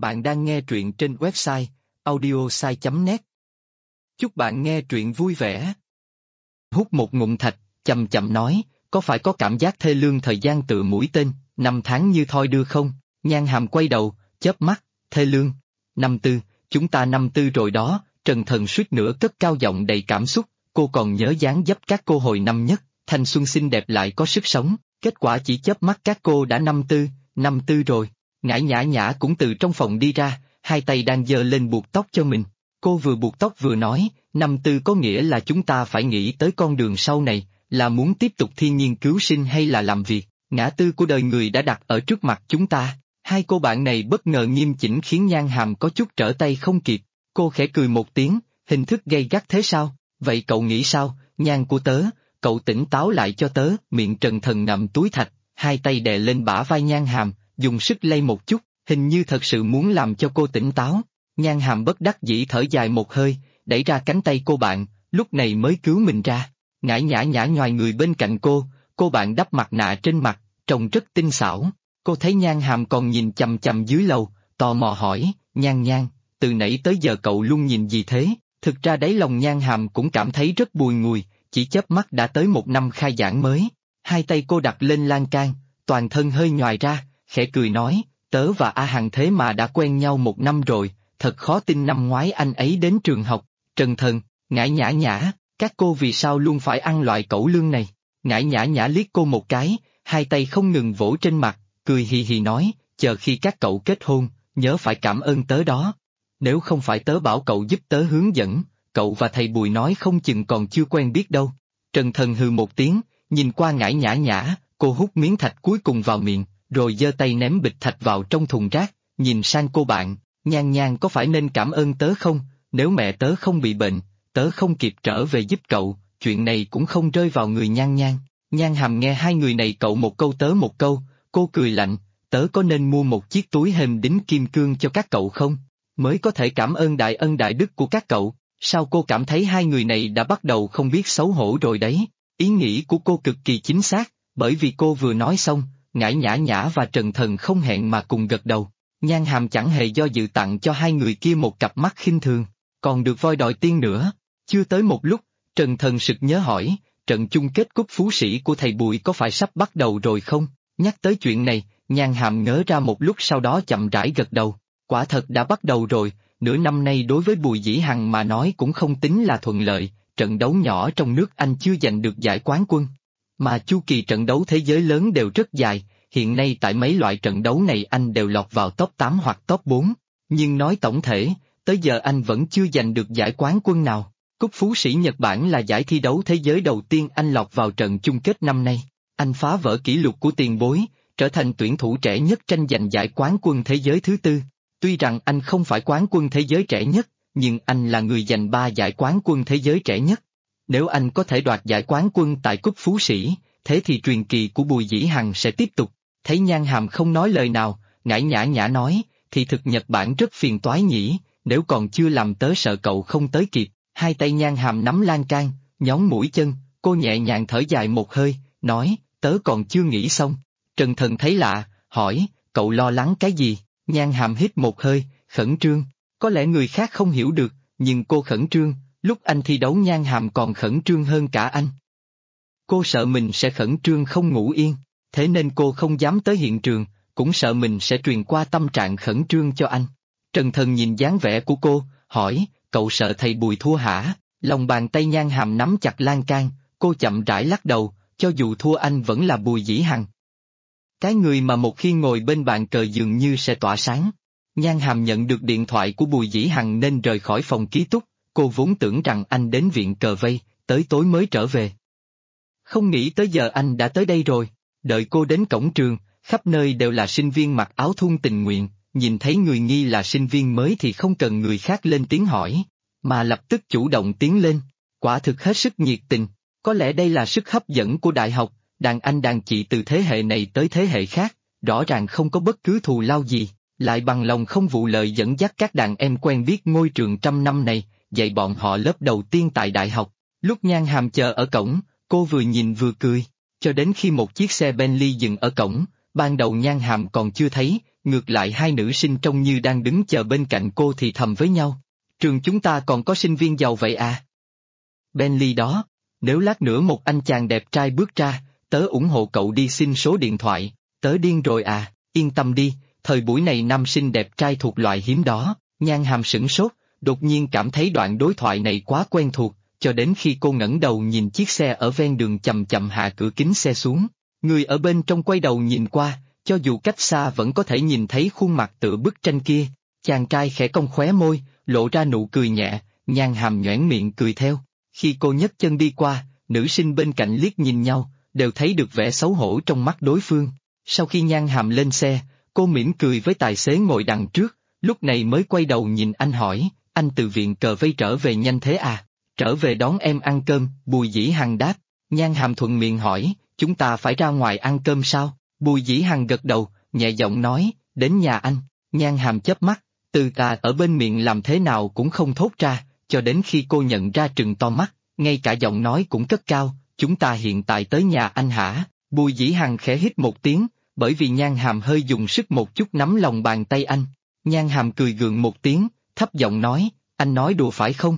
Bạn đang nghe truyện trên website audiosai.net. Chúc bạn nghe truyện vui vẻ. Hút một ngụm thạch, chậm chậm nói, có phải có cảm giác thê lương thời gian tựa mũi tên, năm tháng như thoi đưa không? Nhan Hàm quay đầu, chớp mắt, thê lương. Năm tư, chúng ta năm tư rồi đó. Trần Thần suýt nữa cất cao giọng đầy cảm xúc, cô còn nhớ dáng dấp các cô hồi năm nhất, thanh xuân xinh đẹp lại có sức sống, kết quả chỉ chớp mắt các cô đã năm tư rồi. Ngải Nhã Nhã cũng từ trong phòng đi ra, hai tay đang giơ lên buộc tóc cho mình. Cô vừa buộc tóc vừa nói, năm tư có nghĩa là chúng ta phải nghĩ tới con đường sau này, là muốn tiếp tục thiên nhiên cứu sinh hay là làm việc, ngã tư của đời người đã đặt ở trước mặt chúng ta. Hai cô bạn này bất ngờ nghiêm chỉnh khiến Nhan Hàm có chút trở tay không kịp, cô khẽ cười một tiếng, hình thức gay gắt thế sao, vậy cậu nghĩ sao, Nhan của tớ, cậu tỉnh táo lại cho tớ. Miệng Trần Thần ngậm túi thạch, hai tay đè lên bả vai Nhan Hàm, dùng sức lay một chút, hình như thật sự muốn làm cho cô tỉnh táo. Nhan Hàm bất đắc dĩ thở dài một hơi, đẩy ra cánh tay cô bạn, lúc này mới cứu mình ra. Ngải Nhã Nhã nhoài người bên cạnh cô bạn đắp mặt nạ trên mặt, trông rất tinh xảo. Cô thấy Nhan Hàm còn nhìn chằm chằm dưới lầu, tò mò hỏi, Nhan, từ nãy tới giờ cậu luôn nhìn gì thế? Thực ra đáy lòng Nhan Hàm cũng cảm thấy rất bùi ngùi, chỉ chớp mắt đã tới một năm khai giảng mới. Hai tay cô đặt lên lan can, toàn thân hơi nhoài ra, khẽ cười nói, tớ và A Hằng thế mà đã quen nhau một năm rồi, thật khó tin năm ngoái anh ấy đến trường học. Trần Thần, Ngải Nhã Nhã, các cô vì sao luôn phải ăn loại cẩu lương này? Ngải Nhã Nhã liếc cô một cái, hai tay không ngừng vỗ trên mặt, cười hì hì nói, chờ khi các cậu kết hôn, nhớ phải cảm ơn tớ đó. Nếu không phải tớ bảo cậu giúp tớ hướng dẫn, cậu và thầy Bùi nói không chừng còn chưa quen biết đâu. Trần Thần hừ một tiếng, nhìn qua Ngải Nhã Nhã, cô hút miếng thạch cuối cùng vào miệng, rồi giơ tay ném bịch thạch vào trong thùng rác, nhìn sang cô bạn, Nhan có phải nên cảm ơn tớ không, nếu mẹ tớ không bị bệnh, tớ không kịp trở về giúp cậu, chuyện này cũng không rơi vào người Nhan. Nhan Hàm nghe hai người này cậu một câu tớ một câu, cô cười lạnh, tớ có nên mua một chiếc túi hềm đính kim cương cho các cậu không, mới có thể cảm ơn đại ân đại đức của các cậu. Sao cô cảm thấy hai người này đã bắt đầu không biết xấu hổ rồi đấy? Ý nghĩ của cô cực kỳ chính xác, bởi vì cô vừa nói xong, Ngải Nhã Nhã và Trần Thần không hẹn mà cùng gật đầu. Nhan Hàm chẳng hề do dự tặng cho hai người kia một cặp mắt khinh thường, còn được voi đòi tiên nữa. Chưa tới một lúc, Trần Thần sực nhớ hỏi, trận chung kết cúp Phú Sĩ của thầy Bùi có phải sắp bắt đầu rồi không? Nhắc tới chuyện này, Nhan Hàm ngớ ra một lúc sau đó chậm rãi gật đầu. Quả thật đã bắt đầu rồi, nửa năm nay đối với Bùi Dĩ Hằng mà nói cũng không tính là thuận lợi, trận đấu nhỏ trong nước Anh chưa giành được giải quán quân. Mà chu kỳ trận đấu thế giới lớn đều rất dài, hiện nay tại mấy loại trận đấu này anh đều lọt vào top 8 hoặc top 4, nhưng nói tổng thể, tới giờ anh vẫn chưa giành được giải quán quân nào. Cúp Phú Sĩ Nhật Bản là giải thi đấu thế giới đầu tiên anh lọt vào trận chung kết năm nay. Anh phá vỡ kỷ lục của tiền bối, trở thành tuyển thủ trẻ nhất tranh giành giải quán quân thế giới thứ tư. Tuy rằng anh không phải quán quân thế giới trẻ nhất, nhưng anh là người giành 3 giải quán quân thế giới trẻ nhất. Nếu anh có thể đoạt giải quán quân tại Cúp Phú Sĩ, thế thì truyền kỳ của Bùi Dĩ Hằng sẽ tiếp tục. Thấy Nhan Hàm không nói lời nào, Ngải Nhã Nhã nói, thì thực Nhật Bản rất phiền toái nhỉ, nếu còn chưa làm tớ sợ cậu không tới kịp. Hai tay Nhan Hàm nắm lan can, nhón mũi chân, cô nhẹ nhàng thở dài một hơi, nói, tớ còn chưa nghĩ xong. Trần Thần thấy lạ, hỏi, cậu lo lắng cái gì? Nhan Hàm hít một hơi, khẩn trương. Có lẽ người khác không hiểu được, nhưng cô khẩn trương, lúc anh thi đấu Nhan Hàm còn khẩn trương hơn cả anh. Cô sợ mình sẽ khẩn trương không ngủ yên, thế nên cô không dám tới hiện trường, cũng sợ mình sẽ truyền qua tâm trạng khẩn trương cho anh. Trần Thần nhìn dáng vẻ của cô, hỏi, cậu sợ thầy Bùi thua hả? Lòng bàn tay Nhan Hàm nắm chặt lan can, cô chậm rãi lắc đầu, cho dù thua anh vẫn là Bùi Dĩ Hằng. Cái người mà một khi ngồi bên bàn cờ dường như sẽ tỏa sáng. Nhan Hàm nhận được điện thoại của Bùi Dĩ Hằng nên rời khỏi phòng ký túc, cô vốn tưởng rằng anh đến viện cờ vây, tới tối mới trở về. Không nghĩ tới giờ anh đã tới đây rồi, đợi cô đến cổng trường, khắp nơi đều là sinh viên mặc áo thun tình nguyện, nhìn thấy người nghi là sinh viên mới thì không cần người khác lên tiếng hỏi, mà lập tức chủ động tiến lên, quả thực hết sức nhiệt tình, có lẽ đây là sức hấp dẫn của đại học, đàn anh đàn chị từ thế hệ này tới thế hệ khác, rõ ràng không có bất cứ thù lao gì, lại bằng lòng không vụ lợi dẫn dắt các đàn em quen biết ngôi trường trăm năm này, dạy bọn họ lớp đầu tiên tại đại học. Lúc Nhan Hàm chờ ở cổng, cô vừa nhìn vừa cười, cho đến khi một chiếc xe Bentley dừng ở cổng, ban đầu Nhan Hàm còn chưa thấy, ngược lại hai nữ sinh trông như đang đứng chờ bên cạnh cô thì thầm với nhau. Trường chúng ta còn có sinh viên giàu vậy à? Bentley đó, nếu lát nữa một anh chàng đẹp trai bước ra, tớ ủng hộ cậu đi xin số điện thoại, tớ điên rồi à, yên tâm đi, thời buổi này nam sinh đẹp trai thuộc loại hiếm đó. Nhan Hàm sửng sốt, đột nhiên cảm thấy đoạn đối thoại này quá quen thuộc, cho đến khi cô ngẩng đầu nhìn chiếc xe ở ven đường chậm chậm hạ cửa kính xe xuống. Người ở bên trong quay đầu nhìn qua, cho dù cách xa vẫn có thể nhìn thấy khuôn mặt tựa bức tranh kia. Chàng trai khẽ cong khóe môi, lộ ra nụ cười nhẹ, Nhan Hàm nhoẻn miệng cười theo. Khi cô nhấc chân đi qua, nữ sinh bên cạnh liếc nhìn nhau, đều thấy được vẻ xấu hổ trong mắt đối phương. Sau khi Nhan Hàm lên xe, cô mỉm cười với tài xế ngồi đằng trước, lúc này mới quay đầu nhìn anh hỏi, anh từ viện cờ vây trở về nhanh thế à? Trở về đón em ăn cơm, Bùi Dĩ Hằng đáp. Nhan Hàm thuận miệng hỏi, chúng ta phải ra ngoài ăn cơm sao? Bùi Dĩ Hằng gật đầu, nhẹ giọng nói, đến nhà anh. Nhan Hàm chớp mắt, từ tà ở bên miệng làm thế nào cũng không thốt ra, cho đến khi cô nhận ra trừng to mắt, ngay cả giọng nói cũng cất cao, chúng ta hiện tại tới nhà anh hả? Bùi Dĩ Hằng khẽ hít một tiếng, bởi vì Nhan Hàm hơi dùng sức một chút nắm lòng bàn tay anh. Nhan Hàm cười gượng một tiếng, thấp giọng nói, anh nói đùa phải không?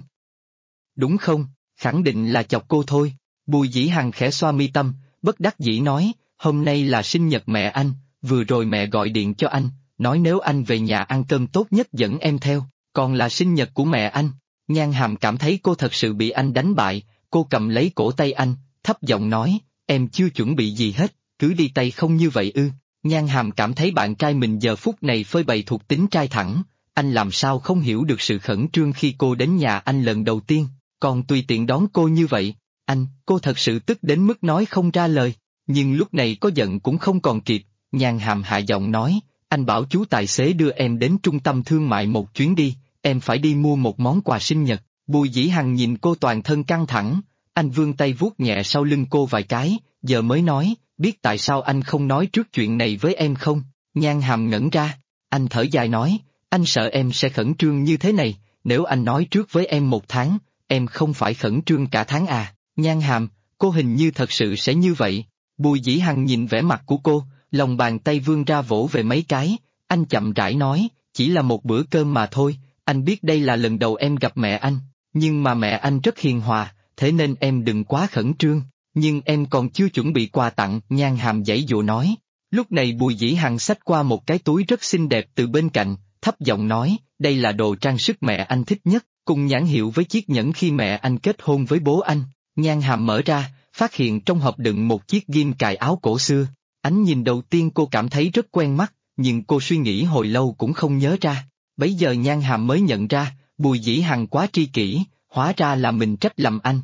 Đúng không, khẳng định là chọc cô thôi. Bùi Dĩ Hằng khẽ xoa mi tâm, bất đắc dĩ nói, hôm nay là sinh nhật mẹ anh, vừa rồi mẹ gọi điện cho anh, nói nếu anh về nhà ăn cơm tốt nhất dẫn em theo, còn là sinh nhật của mẹ anh. Nhan Hàm cảm thấy cô thật sự bị anh đánh bại, cô cầm lấy cổ tay anh, thấp giọng nói, em chưa chuẩn bị gì hết, cứ đi tay không như vậy ư. Nhan Hàm cảm thấy bạn trai mình giờ phút này phơi bày thuộc tính trai thẳng, anh làm sao không hiểu được sự khẩn trương khi cô đến nhà anh lần đầu tiên, còn tùy tiện đón cô như vậy. Cô thật sự tức đến mức nói không ra lời, nhưng lúc này có giận cũng không còn kịp. Nhan Hàm hạ giọng nói, anh bảo chú tài xế đưa em đến trung tâm thương mại một chuyến đi, em phải đi mua một món quà sinh nhật. Bùi Dĩ Hằng nhìn cô toàn thân căng thẳng, anh vươn tay vuốt nhẹ sau lưng cô vài cái, giờ mới nói, biết tại sao anh không nói trước chuyện này với em không? Nhan Hàm ngẩn ra, anh thở dài nói, anh sợ em sẽ khẩn trương như thế này, nếu anh nói trước với em 1 tháng, em không phải khẩn trương cả tháng à? Nhan Hàm, cô hình như thật sự sẽ như vậy. Bùi Dĩ Hằng nhìn vẻ mặt của cô, lòng bàn tay vươn ra vỗ về mấy cái, anh chậm rãi nói, chỉ là một bữa cơm mà thôi, anh biết đây là lần đầu em gặp mẹ anh, nhưng mà mẹ anh rất hiền hòa, thế nên em đừng quá khẩn trương, nhưng em còn chưa chuẩn bị quà tặng. Nhan Hàm giãy dụa nói. Lúc này Bùi Dĩ Hằng xách qua một cái túi rất xinh đẹp từ bên cạnh, thấp giọng nói, đây là đồ trang sức mẹ anh thích nhất, cùng nhãn hiệu với chiếc nhẫn khi mẹ anh kết hôn với bố anh. Nhan Hàm mở ra, phát hiện trong hộp đựng một chiếc ghim cài áo cổ xưa. Ánh nhìn đầu tiên cô cảm thấy rất quen mắt, nhưng cô suy nghĩ hồi lâu cũng không nhớ ra. Bấy giờ Nhan Hàm mới nhận ra, Bùi Dĩ Hằng quá tri kỷ, hóa ra là mình trách lầm anh.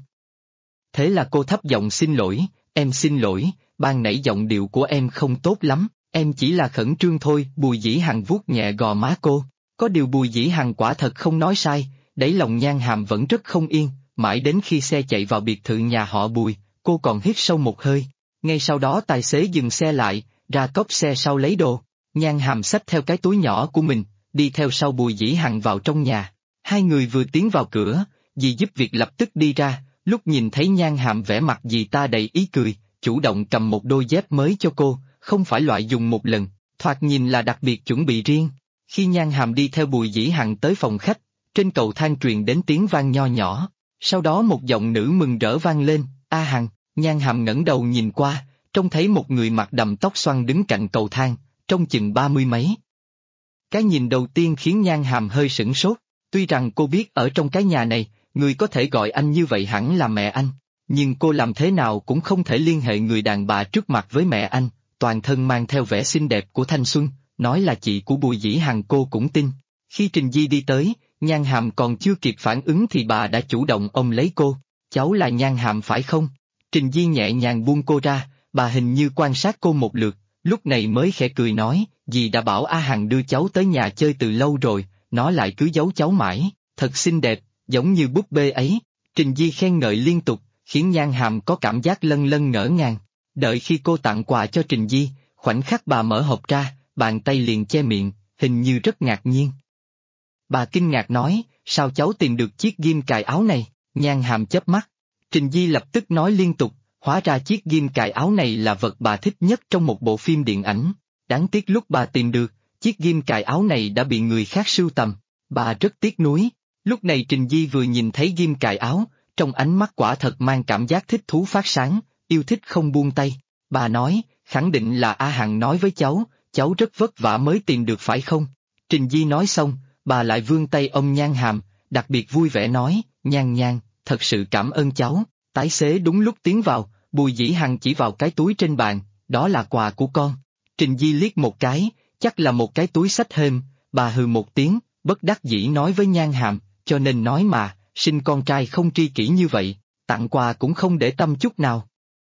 Thế là cô thấp giọng xin lỗi, em xin lỗi, ban nãy giọng điệu của em không tốt lắm, em chỉ là khẩn trương thôi. Bùi Dĩ Hằng vuốt nhẹ gò má cô, có điều Bùi Dĩ Hằng quả thật không nói sai, đáy lòng Nhan Hàm vẫn rất không yên, mãi đến khi xe chạy vào biệt thự nhà họ Bùi, cô còn hít sâu một hơi. Ngay sau đó tài xế dừng xe lại, ra cốp xe sau lấy đồ. Nhan Hàm xách theo cái túi nhỏ của mình, đi theo sau Bùi Dĩ Hằng vào trong nhà. Hai người vừa tiến vào cửa, dì giúp việc lập tức đi ra, lúc nhìn thấy Nhan Hàm vẻ mặt dì ta đầy ý cười, chủ động cầm một đôi dép mới cho cô, không phải loại dùng một lần, thoạt nhìn là đặc biệt chuẩn bị riêng. Khi Nhan Hàm đi theo Bùi Dĩ Hằng tới phòng khách, trên cầu thang truyền đến tiếng vang nho nhỏ, sau đó một giọng nữ mừng rỡ vang lên, A Hằng. Nhan Hàm ngẩng đầu nhìn qua, trông thấy một người mặc đầm tóc xoăn đứng cạnh cầu thang, trông chừng 30 mấy. Cái nhìn đầu tiên khiến Nhan Hàm hơi sửng sốt, tuy rằng cô biết ở trong cái nhà này, người có thể gọi anh như vậy hẳn là mẹ anh, nhưng cô làm thế nào cũng không thể liên hệ người đàn bà trước mặt với mẹ anh, toàn thân mang theo vẻ xinh đẹp của thanh xuân, nói là chị của Bùi Dĩ Hằng cô cũng tin. Khi Trình Di đi tới, Nhan Hàm còn chưa kịp phản ứng thì bà đã chủ động ôm lấy cô, cháu là Nhan Hàm phải không? Trình Di nhẹ nhàng buông cô ra, bà hình như quan sát cô một lượt, lúc này mới khẽ cười nói, dì đã bảo A Hằng đưa cháu tới nhà chơi từ lâu rồi, nó lại cứ giấu cháu mãi, thật xinh đẹp, giống như búp bê ấy. Trình Di khen ngợi liên tục, khiến Nhan Hàm có cảm giác lân lân ngỡ ngàng. Đợi khi cô tặng quà cho Trình Di, khoảnh khắc bà mở hộp ra, bàn tay liền che miệng, hình như rất ngạc nhiên. Bà kinh ngạc nói, sao cháu tìm được chiếc ghim cài áo này? Nhan Hàm chớp mắt. Trình Di lập tức nói liên tục, hóa ra chiếc ghim cài áo này là vật bà thích nhất trong một bộ phim điện ảnh. Đáng tiếc lúc bà tìm được, chiếc ghim cài áo này đã bị người khác sưu tầm, bà rất tiếc nuối. Lúc này Trình Di vừa nhìn thấy ghim cài áo, trong ánh mắt quả thật mang cảm giác thích thú phát sáng, yêu thích không buông tay. Bà nói, khẳng định là A Hằng nói với cháu rất vất vả mới tìm được phải không? Trình Di nói xong, bà lại vươn tay ôm Nhan Hàm, đặc biệt vui vẻ nói, Nhan, thật sự cảm ơn cháu. Tài xế đúng lúc tiến vào, Bùi Dĩ Hằng chỉ vào cái túi trên bàn, đó là quà của con. Trình Di liếc một cái, chắc là một cái túi xách hên, bà hừ một tiếng, bất đắc dĩ nói với Nhan Hàm, cho nên nói mà, sinh con trai không tri kỷ như vậy, tặng quà cũng không để tâm chút nào.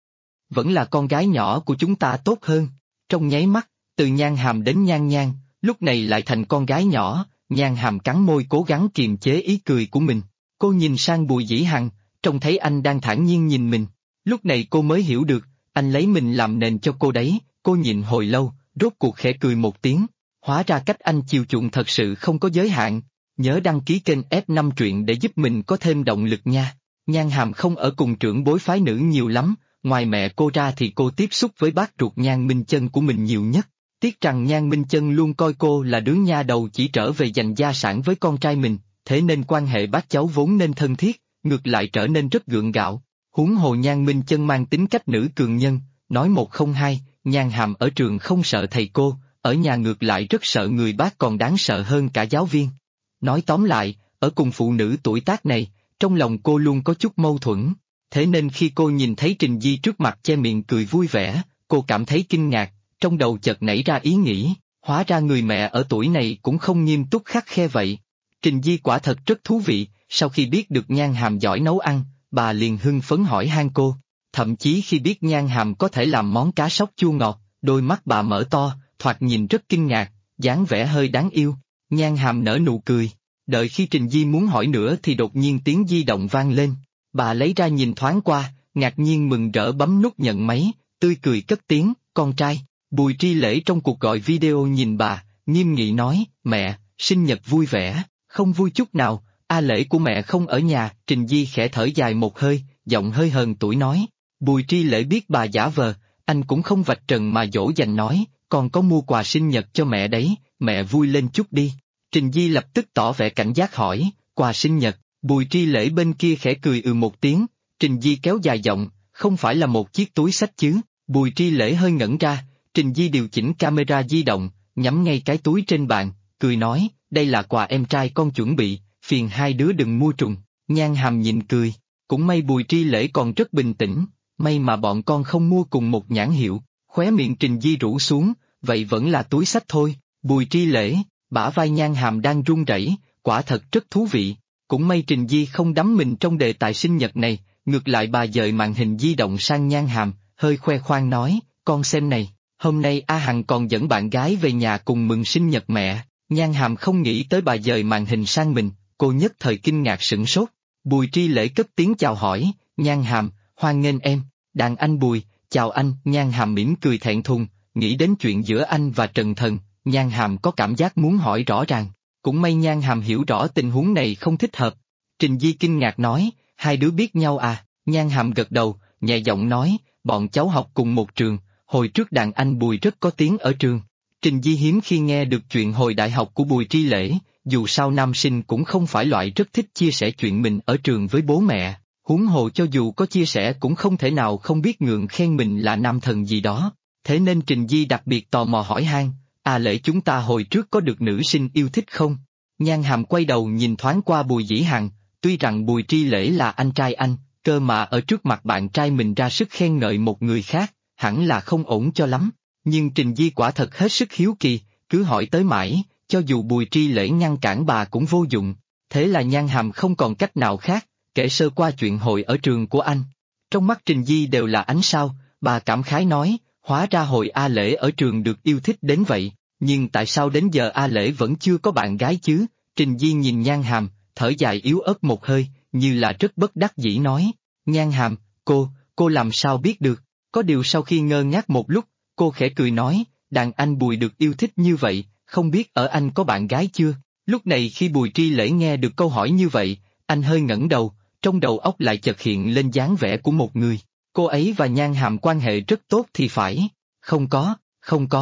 Vẫn là con gái nhỏ của chúng ta tốt hơn. Trong nháy mắt, từ Nhan Hàm đến Nhan, lúc này lại thành con gái nhỏ, Nhan Hàm cắn môi cố gắng kiềm chế ý cười của mình. Cô nhìn sang Bùi Dĩ Hằng, trông thấy anh đang thản nhiên nhìn mình. Lúc này cô mới hiểu được, anh lấy mình làm nền cho cô đấy, cô nhìn hồi lâu, rốt cuộc khẽ cười một tiếng. Hóa ra cách anh chiều chuộng thật sự không có giới hạn. Nhớ đăng ký kênh F5 truyện để giúp mình có thêm động lực nha. Nhan Hàm không ở cùng trưởng bối phái nữ nhiều lắm, ngoài mẹ cô ra thì cô tiếp xúc với bác ruột Nhan Minh Chân của mình nhiều nhất. Tiếc rằng Nhan Minh Chân luôn coi cô là đứa nha đầu chỉ trở về giành gia sản với con trai mình, thế nên quan hệ bác cháu vốn nên thân thiết, ngược lại trở nên rất gượng gạo. Huống hồ Nhan Minh Chân mang tính cách nữ cường nhân, nói một không hai, Nhan Hàm ở trường không sợ thầy cô, ở nhà ngược lại rất sợ người bác còn đáng sợ hơn cả giáo viên. Nói tóm lại, ở cùng phụ nữ tuổi tác này, trong lòng cô luôn có chút mâu thuẫn. Thế nên khi cô nhìn thấy Trình Di trước mặt che miệng cười vui vẻ, cô cảm thấy kinh ngạc, trong đầu chợt nảy ra ý nghĩ, hóa ra người mẹ ở tuổi này cũng không nghiêm túc khắt khe vậy. Trình Di quả thật rất thú vị, sau khi biết được Nhan Hàm giỏi nấu ăn, bà liền hưng phấn hỏi han cô. Thậm chí khi biết Nhan Hàm có thể làm món cá sóc chua ngọt, đôi mắt bà mở to, thoạt nhìn rất kinh ngạc, dáng vẻ hơi đáng yêu. Nhan Hàm nở nụ cười, đợi khi Trình Di muốn hỏi nữa thì đột nhiên tiếng di động vang lên. Bà lấy ra nhìn thoáng qua, ngạc nhiên mừng rỡ bấm nút nhận máy, tươi cười cất tiếng, con trai. Bùi Tri Lễ trong cuộc gọi video nhìn bà, nghiêm nghị nói, mẹ, sinh nhật vui vẻ, không vui chút nào, A Lễ của mẹ không ở nhà. Trình Di khẽ thở dài một hơi, giọng hơi hờn tuổi nói. Bùi Tri Lễ biết bà giả vờ, anh cũng không vạch trần mà dỗ dành nói, con có mua quà sinh nhật cho mẹ đấy, mẹ vui lên chút đi. Trình Di lập tức tỏ vẻ cảnh giác hỏi, quà sinh nhật. Bùi Tri Lễ bên kia khẽ cười một tiếng, Trình Di kéo dài giọng, không phải là một chiếc túi xách chứ. Bùi Tri Lễ hơi ngẩn ra, Trình Di điều chỉnh camera di động, nhắm ngay cái túi trên bàn, cười nói, đây là quà em trai con chuẩn bị, phiền hai đứa đừng mua trùng. Nhan Hàm nhìn cười, cũng may Bùi Tri Lễ còn rất bình tĩnh, may mà bọn con không mua cùng một nhãn hiệu. Khóe miệng Trình Di rũ xuống, vậy vẫn là túi xách thôi. Bùi Tri Lễ, bả vai Nhan Hàm đang run rẩy, quả thật rất thú vị. Cũng may Trình Di không đắm mình trong đề tài sinh nhật này, ngược lại bà dời màn hình di động sang Nhan Hàm, hơi khoe khoang nói, con xem này, hôm nay A Hằng còn dẫn bạn gái về nhà cùng mừng sinh nhật mẹ. Nhan Hàm không nghĩ tới bà dời màn hình sang mình, cô nhất thời kinh ngạc sửng sốt. Bùi Tri Lễ cất tiếng chào hỏi, Nhan Hàm, hoan nghênh em. Đàn anh Bùi, chào anh. Nhan Hàm mỉm cười thẹn thùng, nghĩ đến chuyện giữa anh và Trần Thần, Nhan Hàm có cảm giác muốn hỏi rõ ràng. Cũng may Nhan Hàm hiểu rõ tình huống này không thích hợp. Trình Di kinh ngạc nói, hai đứa biết nhau à? Nhan Hàm gật đầu, nhẹ giọng nói, bọn cháu học cùng một trường, hồi trước đàn anh Bùi rất có tiếng ở trường. Trình Di hiếm khi nghe được chuyện hồi đại học của Bùi Tri Lễ, dù sao nam sinh cũng không phải loại rất thích chia sẻ chuyện mình ở trường với bố mẹ, huống hồ cho dù có chia sẻ cũng không thể nào không biết ngượng khen mình là nam thần gì đó. Thế nên Trình Di đặc biệt tò mò hỏi han, à Lễ chúng ta hồi trước có được nữ sinh yêu thích không? Nhan Hàm quay đầu nhìn thoáng qua Bùi Dĩ Hằng, tuy rằng Bùi Tri Lễ là anh trai anh, cơ mà ở trước mặt bạn trai mình ra sức khen ngợi một người khác, hẳn là không ổn cho lắm. Nhưng Trình Di quả thật hết sức hiếu kỳ, cứ hỏi tới mãi, cho dù Bùi Tri Lễ ngăn cản bà cũng vô dụng. Thế là Nhan Hàm không còn cách nào khác, kể sơ qua chuyện hồi ở trường của anh. Trong mắt Trình Di đều là ánh sao, bà cảm khái nói, hóa ra hồi A Lễ ở trường được yêu thích đến vậy, nhưng tại sao đến giờ A Lễ vẫn chưa có bạn gái chứ? Trình Di nhìn Nhan Hàm, thở dài yếu ớt một hơi, như là rất bất đắc dĩ nói, Nhan Hàm, cô làm sao biết được? Có điều sau khi ngơ ngác một lúc, cô khẽ cười nói, đàn anh Bùi được yêu thích như vậy, không biết ở anh có bạn gái chưa? Lúc này khi Bùi Tri Lễ nghe được câu hỏi như vậy, anh hơi ngẩng đầu, trong đầu óc lại chợt hiện lên dáng vẻ của một người. Cô ấy và Nhan Hàm quan hệ rất tốt thì phải. Không có,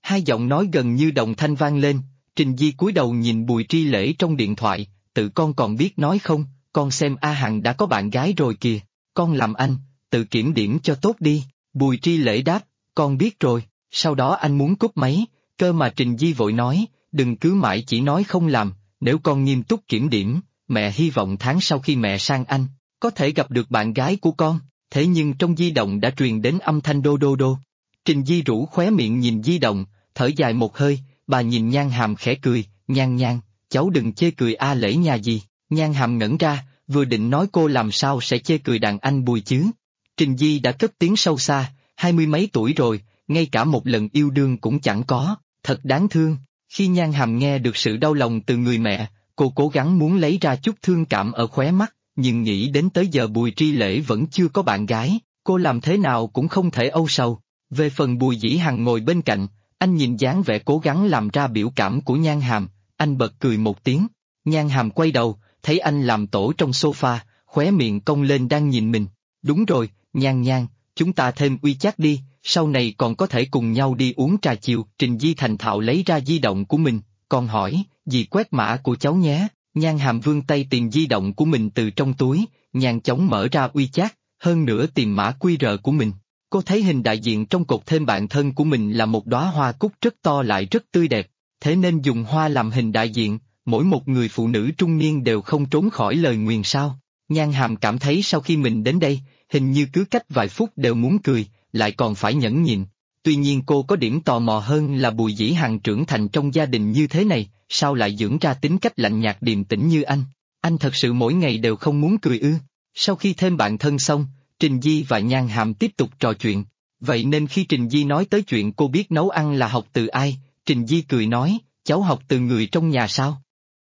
Hai giọng nói gần như đồng thanh vang lên, Trình Di cúi đầu nhìn Bùi Tri Lễ trong điện thoại, tự con còn biết nói không, con xem A Hằng đã có bạn gái rồi kìa, con làm anh, tự kiểm điểm cho tốt đi. Bùi Tri Lễ đáp, con biết rồi, sau đó anh muốn cúp máy, cơ mà Trình Di vội nói, đừng cứ mãi chỉ nói không làm, nếu con nghiêm túc kiểm điểm, mẹ hy vọng tháng sau khi mẹ sang Anh, có thể gặp được bạn gái của con, thế nhưng trong di động đã truyền đến âm thanh đô đô đô. Trình Di rũ khóe miệng nhìn di động, thở dài một hơi, bà nhìn Nhan Hàm khẽ cười, Nhan Nhan, cháu đừng chê cười A Lễ nhà gì, Nhan Hàm ngẩn ra, vừa định nói cô làm sao sẽ chê cười đàn anh Bùi chứ. Trình Di đã cất tiếng sâu xa, 20 mấy tuổi rồi, ngay cả một lần yêu đương cũng chẳng có, thật đáng thương. Khi Nhan Hàm nghe được sự đau lòng từ người mẹ, cô cố gắng muốn lấy ra chút thương cảm ở khóe mắt, nhưng nghĩ đến tới giờ Bùi Tri Lễ vẫn chưa có bạn gái, cô làm thế nào cũng không thể âu sầu. Về phần Bùi Dĩ Hằng ngồi bên cạnh, anh nhìn dáng vẻ cố gắng làm ra biểu cảm của Nhan Hàm, anh bật cười một tiếng. Nhan Hàm quay đầu, thấy anh làm tổ trong sofa, khóe miệng cong lên đang nhìn mình. Đúng rồi, Nhan Nhan, chúng ta thêm WeChat đi, sau này còn có thể cùng nhau đi uống trà chiều. Trình Di thành thạo lấy ra di động của mình, còn hỏi, dì quét mã của cháu nhé. Nhan Hàm vươn tay tìm di động của mình từ trong túi, nhanh chóng mở ra WeChat, hơn nữa tìm mã QR của mình. Cô thấy hình đại diện trong cột thêm bạn thân của mình là một đóa hoa cúc rất to lại rất tươi đẹp, thế nên dùng hoa làm hình đại diện, mỗi một người phụ nữ trung niên đều không trốn khỏi lời nguyền sao. Nhan Hàm cảm thấy sau khi mình đến đây, hình như cứ cách vài phút đều muốn cười, lại còn phải nhẫn nhịn. Tuy nhiên cô có điểm tò mò hơn là Bùi Dĩ Hằng trưởng thành trong gia đình như thế này, sao lại dưỡng ra tính cách lạnh nhạt điềm tĩnh như anh? Anh thật sự mỗi ngày đều không muốn cười ư? Sau khi thêm bạn thân xong, Trình Di và Nhan Hàm tiếp tục trò chuyện. Vậy nên khi Trình Di nói tới chuyện cô biết nấu ăn là học từ ai, Trình Di cười nói, cháu học từ người trong nhà sao?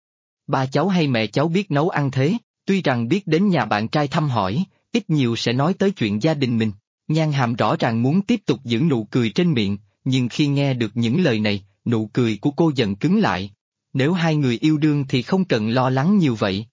Ba cháu hay mẹ cháu biết nấu ăn thế? Tuy rằng biết đến nhà bạn trai thăm hỏi, ít nhiều sẽ nói tới chuyện gia đình mình. Nhan Hàm rõ ràng muốn tiếp tục giữ nụ cười trên miệng, nhưng khi nghe được những lời này, nụ cười của cô dần cứng lại. Nếu hai người yêu đương thì không cần lo lắng nhiều vậy.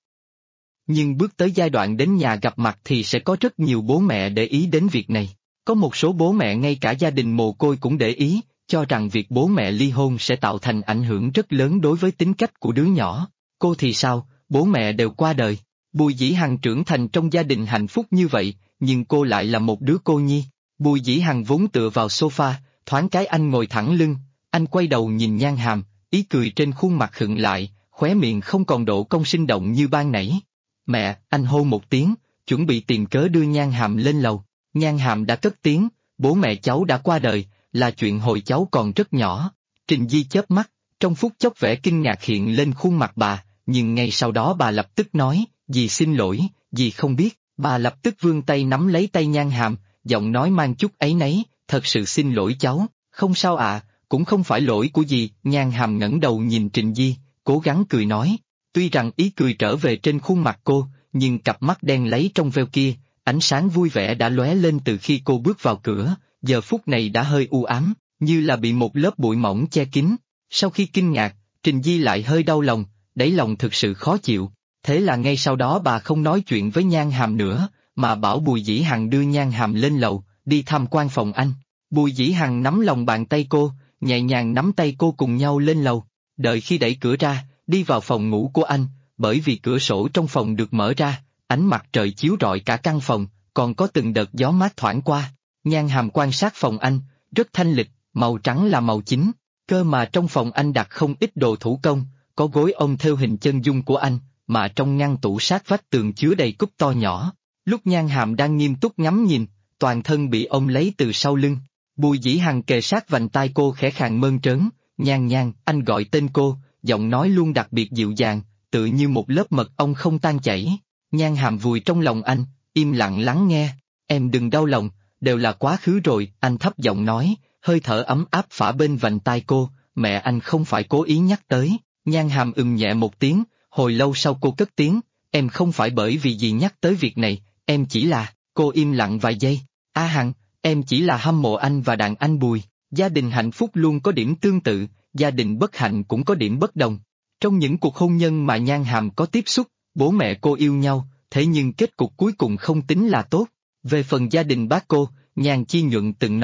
Nhưng bước tới giai đoạn đến nhà gặp mặt thì sẽ có rất nhiều bố mẹ để ý đến việc này. Có một số bố mẹ ngay cả gia đình mồ côi cũng để ý, cho rằng việc bố mẹ ly hôn sẽ tạo thành ảnh hưởng rất lớn đối với tính cách của đứa nhỏ. Cô thì sao, bố mẹ đều qua đời. Bùi Dĩ Hằng trưởng thành trong gia đình hạnh phúc như vậy, nhưng cô lại là một đứa cô nhi. Bùi Dĩ Hằng vốn tựa vào sofa, thoáng cái anh ngồi thẳng lưng, anh quay đầu nhìn Nhan Hàm, ý cười trên khuôn mặt khựng lại, khóe miệng không còn độ cong sinh động như ban nãy. Mẹ, anh hô một tiếng, chuẩn bị tìm cớ đưa Nhan Hàm lên lầu. Nhan Hàm đã cất tiếng, bố mẹ cháu đã qua đời, là chuyện hồi cháu còn rất nhỏ. Trình Di chớp mắt, trong phút chốc vẻ kinh ngạc hiện lên khuôn mặt bà, nhưng ngay sau đó bà lập tức nói, dì xin lỗi, dì không biết. Bà lập tức vươn tay nắm lấy tay Nhan Hàm, giọng nói mang chút áy náy, thật sự xin lỗi cháu, không sao ạ, cũng không phải lỗi của dì. Nhan Hàm ngẩng đầu nhìn Trình Di, cố gắng cười nói, tuy rằng ý cười trở về trên khuôn mặt cô, nhưng cặp mắt đen láy trong veo kia, ánh sáng vui vẻ đã lóe lên từ khi cô bước vào cửa, giờ phút này đã hơi u ám, như là bị một lớp bụi mỏng che kín. Sau khi kinh ngạc, Trình Di lại hơi đau lòng, đáy lòng thực sự khó chịu. Thế là ngay sau đó bà không nói chuyện với Nhan Hàm nữa, mà bảo Bùi Dĩ Hằng đưa Nhan Hàm lên lầu, đi tham quan phòng anh. Bùi Dĩ Hằng nắm lòng bàn tay cô, nhẹ nhàng nắm tay cô cùng nhau lên lầu. Đợi khi đẩy cửa ra, đi vào phòng ngủ của anh, bởi vì cửa sổ trong phòng được mở ra, ánh mặt trời chiếu rọi cả căn phòng, còn có từng đợt gió mát thoảng qua. Nhan Hàm quan sát phòng anh, rất thanh lịch, màu trắng là màu chính, cơ mà trong phòng anh đặt không ít đồ thủ công, có gối ôm theo hình chân dung của anh, mà trong ngăn tủ sát vách tường chứa đầy cúp to nhỏ. Lúc Nhan Hàm đang nghiêm túc ngắm nhìn, toàn thân bị ôm lấy từ sau lưng. Bùi Dĩ Hằng kề sát vành tai cô khẽ khàng mơn trớn, Nhan Nhan, anh gọi tên cô, giọng nói luôn đặc biệt dịu dàng, tự như một lớp mật ong không tan chảy. Nhan Hàm vùi trong lòng anh, im lặng lắng nghe, em đừng đau lòng, đều là quá khứ rồi, anh thấp giọng nói, hơi thở ấm áp phả bên vành tai cô, mẹ anh không phải cố ý nhắc tới. Nhan Hàm nhẹ một tiếng, hồi lâu sau cô cất tiếng, em không phải bởi vì gì nhắc tới việc này, em chỉ là, cô im lặng vài giây, A Hằng, em chỉ là hâm mộ anh và đàn anh Bùi, gia đình hạnh phúc luôn có điểm tương tự, gia đình bất hạnh cũng có điểm bất đồng. Trong những cuộc hôn nhân mà Nhan Hàm có tiếp xúc, bố mẹ cô yêu nhau, thế nhưng kết cục cuối cùng không tính là tốt. Về phần gia đình bác cô, Nhan Chi Nhuận từng nói,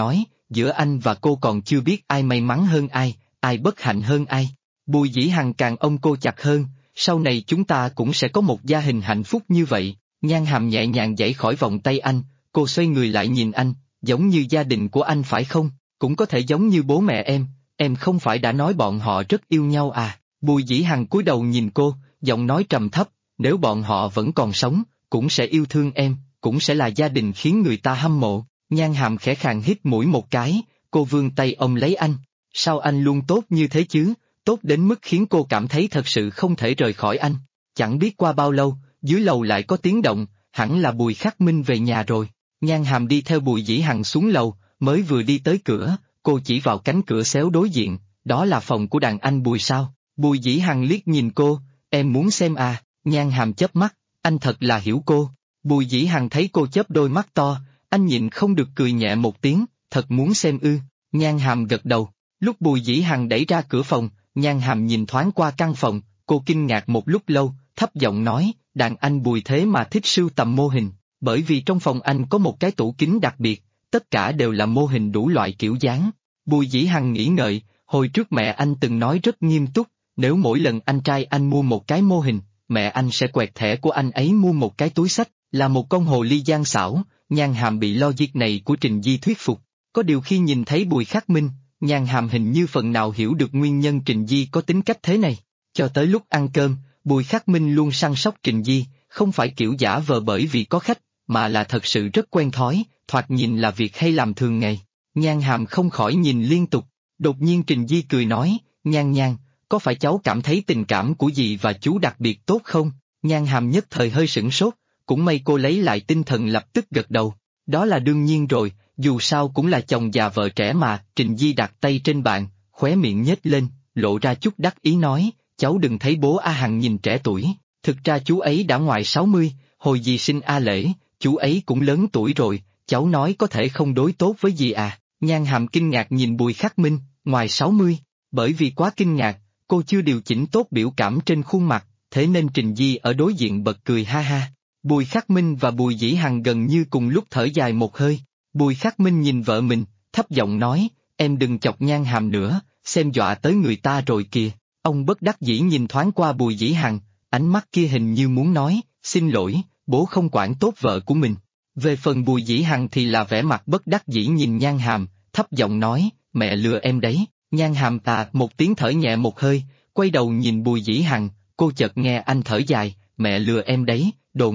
giữa anh và cô còn chưa biết ai may mắn hơn ai, ai bất hạnh hơn ai. Bùi Dĩ Hằng càng ôm cô chặt hơn, sau này chúng ta cũng sẽ có một gia đình hạnh phúc như vậy. Nhan Hàm nhẹ nhàng giãy khỏi vòng tay anh, cô xoay người lại nhìn anh, giống như gia đình của anh phải không? Cũng có thể giống như bố mẹ em không phải đã nói bọn họ rất yêu nhau à? Bùi Dĩ Hằng cúi đầu nhìn cô, giọng nói trầm thấp, nếu bọn họ vẫn còn sống, cũng sẽ yêu thương em, cũng sẽ là gia đình khiến người ta hâm mộ. Nhan Hàm khẽ khàng hít mũi một cái, cô vươn tay ôm lấy anh. Sao anh luôn tốt như thế chứ? Tốt đến mức khiến cô cảm thấy thật sự không thể rời khỏi anh. Chẳng biết qua bao lâu, dưới lầu lại có tiếng động, hẳn là Bùi Khắc Minh về nhà rồi. Nhan Hàm đi theo Bùi Dĩ Hằng xuống lầu, mới vừa đi tới cửa, cô chỉ vào cánh cửa xéo đối diện, đó là phòng của đàn anh Bùi sao? Bùi Dĩ Hằng liếc nhìn cô, em muốn xem à? Nhan Hàm chớp mắt, anh thật là hiểu cô. Bùi Dĩ Hằng thấy cô chớp đôi mắt to, anh nhịn không được cười nhẹ một tiếng, thật muốn xem ư? Nhan Hàm gật đầu. Lúc Bùi Dĩ Hằng đẩy ra cửa phòng, Nhan Hàm nhìn thoáng qua căn phòng, cô kinh ngạc một lúc lâu, thấp giọng nói, đàn anh Bùi thế mà thích sưu tầm mô hình, bởi vì trong phòng anh có một cái tủ kính đặc biệt, tất cả đều là mô hình đủ loại kiểu dáng. Bùi Dĩ Hằng nghĩ ngợi, hồi trước mẹ anh từng nói rất nghiêm túc, nếu mỗi lần anh trai anh mua một cái mô hình, mẹ anh sẽ quẹt thẻ của anh ấy mua một cái túi xách, là một con hồ ly gian xảo. Nhan Hàm bị logic này của Trình Di thuyết phục, có điều khi nhìn thấy Bùi Khắc Minh, Nhan Hàm hình như phần nào hiểu được nguyên nhân Trình Di có tính cách thế này. Cho tới lúc ăn cơm, Bùi Khắc Minh luôn săn sóc Trình Di, không phải kiểu giả vờ bởi vì có khách, mà là thật sự rất quen thói, thoạt nhìn là việc hay làm thường ngày. Nhan Hàm không khỏi nhìn liên tục, đột nhiên Trình Di cười nói, Nhan, có phải cháu cảm thấy tình cảm của dì và chú đặc biệt tốt không? Nhan Hàm nhất thời hơi sửng sốt, cũng may cô lấy lại tinh thần lập tức gật đầu. Đó là đương nhiên rồi, dù sao cũng là chồng già vợ trẻ mà. Trình Di đặt tay trên bàn, khóe miệng nhếch lên, lộ ra chút đắc ý nói, cháu đừng thấy bố A Hằng nhìn trẻ tuổi, thực ra chú ấy đã ngoài 60, hồi dì sinh A Lễ, chú ấy cũng lớn tuổi rồi, cháu nói có thể không đối tốt với dì à? Nhan Hàm kinh ngạc nhìn Bùi Khắc Minh, ngoài 60, bởi vì quá kinh ngạc, cô chưa điều chỉnh tốt biểu cảm trên khuôn mặt, thế nên Trình Di ở đối diện bật cười ha ha. Bùi Khắc Minh và Bùi Dĩ Hằng gần như cùng lúc thở dài một hơi. Bùi Khắc Minh nhìn vợ mình, thấp giọng nói, em đừng chọc Nhan Hàm nữa, xem dọa tới người ta rồi kìa. Ông bất đắc dĩ nhìn thoáng qua Bùi Dĩ Hằng, ánh mắt kia hình như muốn nói, xin lỗi, bố không quản tốt vợ của mình. Về phần Bùi Dĩ Hằng thì là vẻ mặt bất đắc dĩ nhìn Nhan Hàm, thấp giọng nói, mẹ lừa em đấy. Nhan Hàm một tiếng thở nhẹ một hơi, quay đầu nhìn Bùi Dĩ Hằng, cô chợt nghe anh thở dài, mẹ lừa em đấy,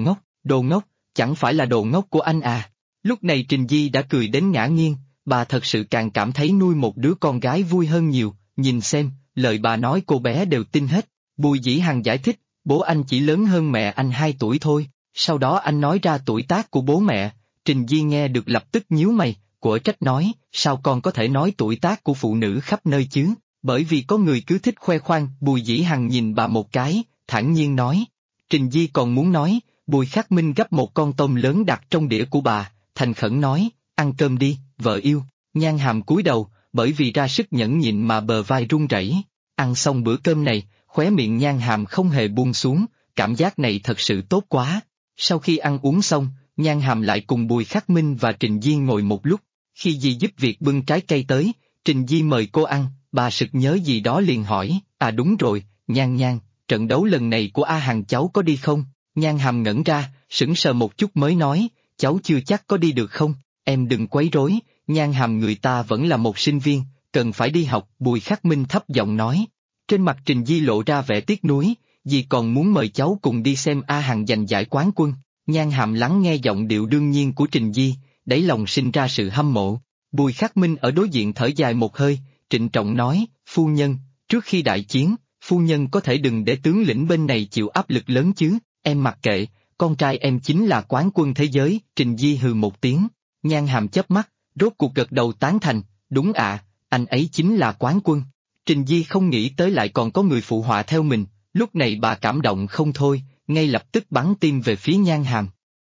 đồ ngốc, chẳng phải là đồ ngốc của anh à. Lúc này Trình Di đã cười đến ngã nghiêng, bà thật sự càng cảm thấy nuôi một đứa con gái vui hơn nhiều, nhìn xem, lời bà nói cô bé đều tin hết. Bùi Dĩ Hằng giải thích, bố anh chỉ lớn hơn mẹ anh 2 tuổi thôi, sau đó anh nói ra tuổi tác của bố mẹ. Trình Di nghe được lập tức nhíu mày, quở trách nói, sao con có thể nói tuổi tác của phụ nữ khắp nơi chứ, bởi vì có người cứ thích khoe khoang. Bùi Dĩ Hằng nhìn bà một cái, thản nhiên nói. Trình Di còn muốn nói, Bùi Khắc Minh gấp một con tôm lớn đặt trong đĩa của bà, thành khẩn nói, ăn cơm đi, vợ yêu. Nhan Hàm cúi đầu, bởi vì ra sức nhẫn nhịn mà bờ vai run rẩy. Ăn xong bữa cơm này, khóe miệng Nhan Hàm không hề buông xuống, cảm giác này thật sự tốt quá. Sau khi ăn uống xong, Nhan Hàm lại cùng Bùi Khắc Minh và Trình Di ngồi một lúc, khi dì giúp việc bưng trái cây tới, Trình Di mời cô ăn, bà sực nhớ gì đó liền hỏi, à đúng rồi, Nhan, trận đấu lần này của A Hằng cháu có đi không? Nhan Hàm ngẩn ra, sững sờ một chút mới nói, cháu chưa chắc có đi được không, em đừng quấy rối, Nhan Hàm người ta vẫn là một sinh viên, cần phải đi học. Bùi Khắc Minh thấp giọng nói. Trên mặt Trình Di lộ ra vẻ tiếc nuối, dì còn muốn mời cháu cùng đi xem A Hằng giành giải quán quân. Nhan Hàm lắng nghe giọng điệu đương nhiên của Trình Di, đáy lòng sinh ra sự hâm mộ. Bùi Khắc Minh ở đối diện thở dài một hơi, trịnh trọng nói, phu nhân, trước khi đại chiến, phu nhân có thể đừng để tướng lĩnh bên này chịu áp lực lớn chứ, em mặc kệ, con trai em chính là quán quân thế giới. Trình Di hừ một tiếng, Nhan Hàm chớp mắt, rốt cuộc gật đầu tán thành, đúng ạ, anh ấy chính là quán quân. Trình Di không nghĩ tới lại còn có người phụ họa theo mình, lúc này bà cảm động không thôi, ngay lập tức bắn tim về phía Nhan Hàm.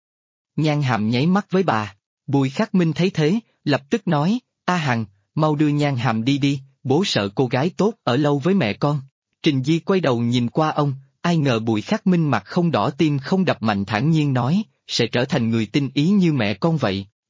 Nhan Hàm nháy mắt với bà, Bùi Khắc Minh thấy thế, lập tức nói, A Hằng, mau đưa Nhan Hàm đi, bố sợ cô gái tốt ở lâu với mẹ con. Trình Di quay đầu nhìn qua ông, ai ngờ Bùi Khắc Minh mặt không đỏ tim không đập mạnh thản nhiên nói, sẽ trở thành người tinh ý như mẹ con vậy.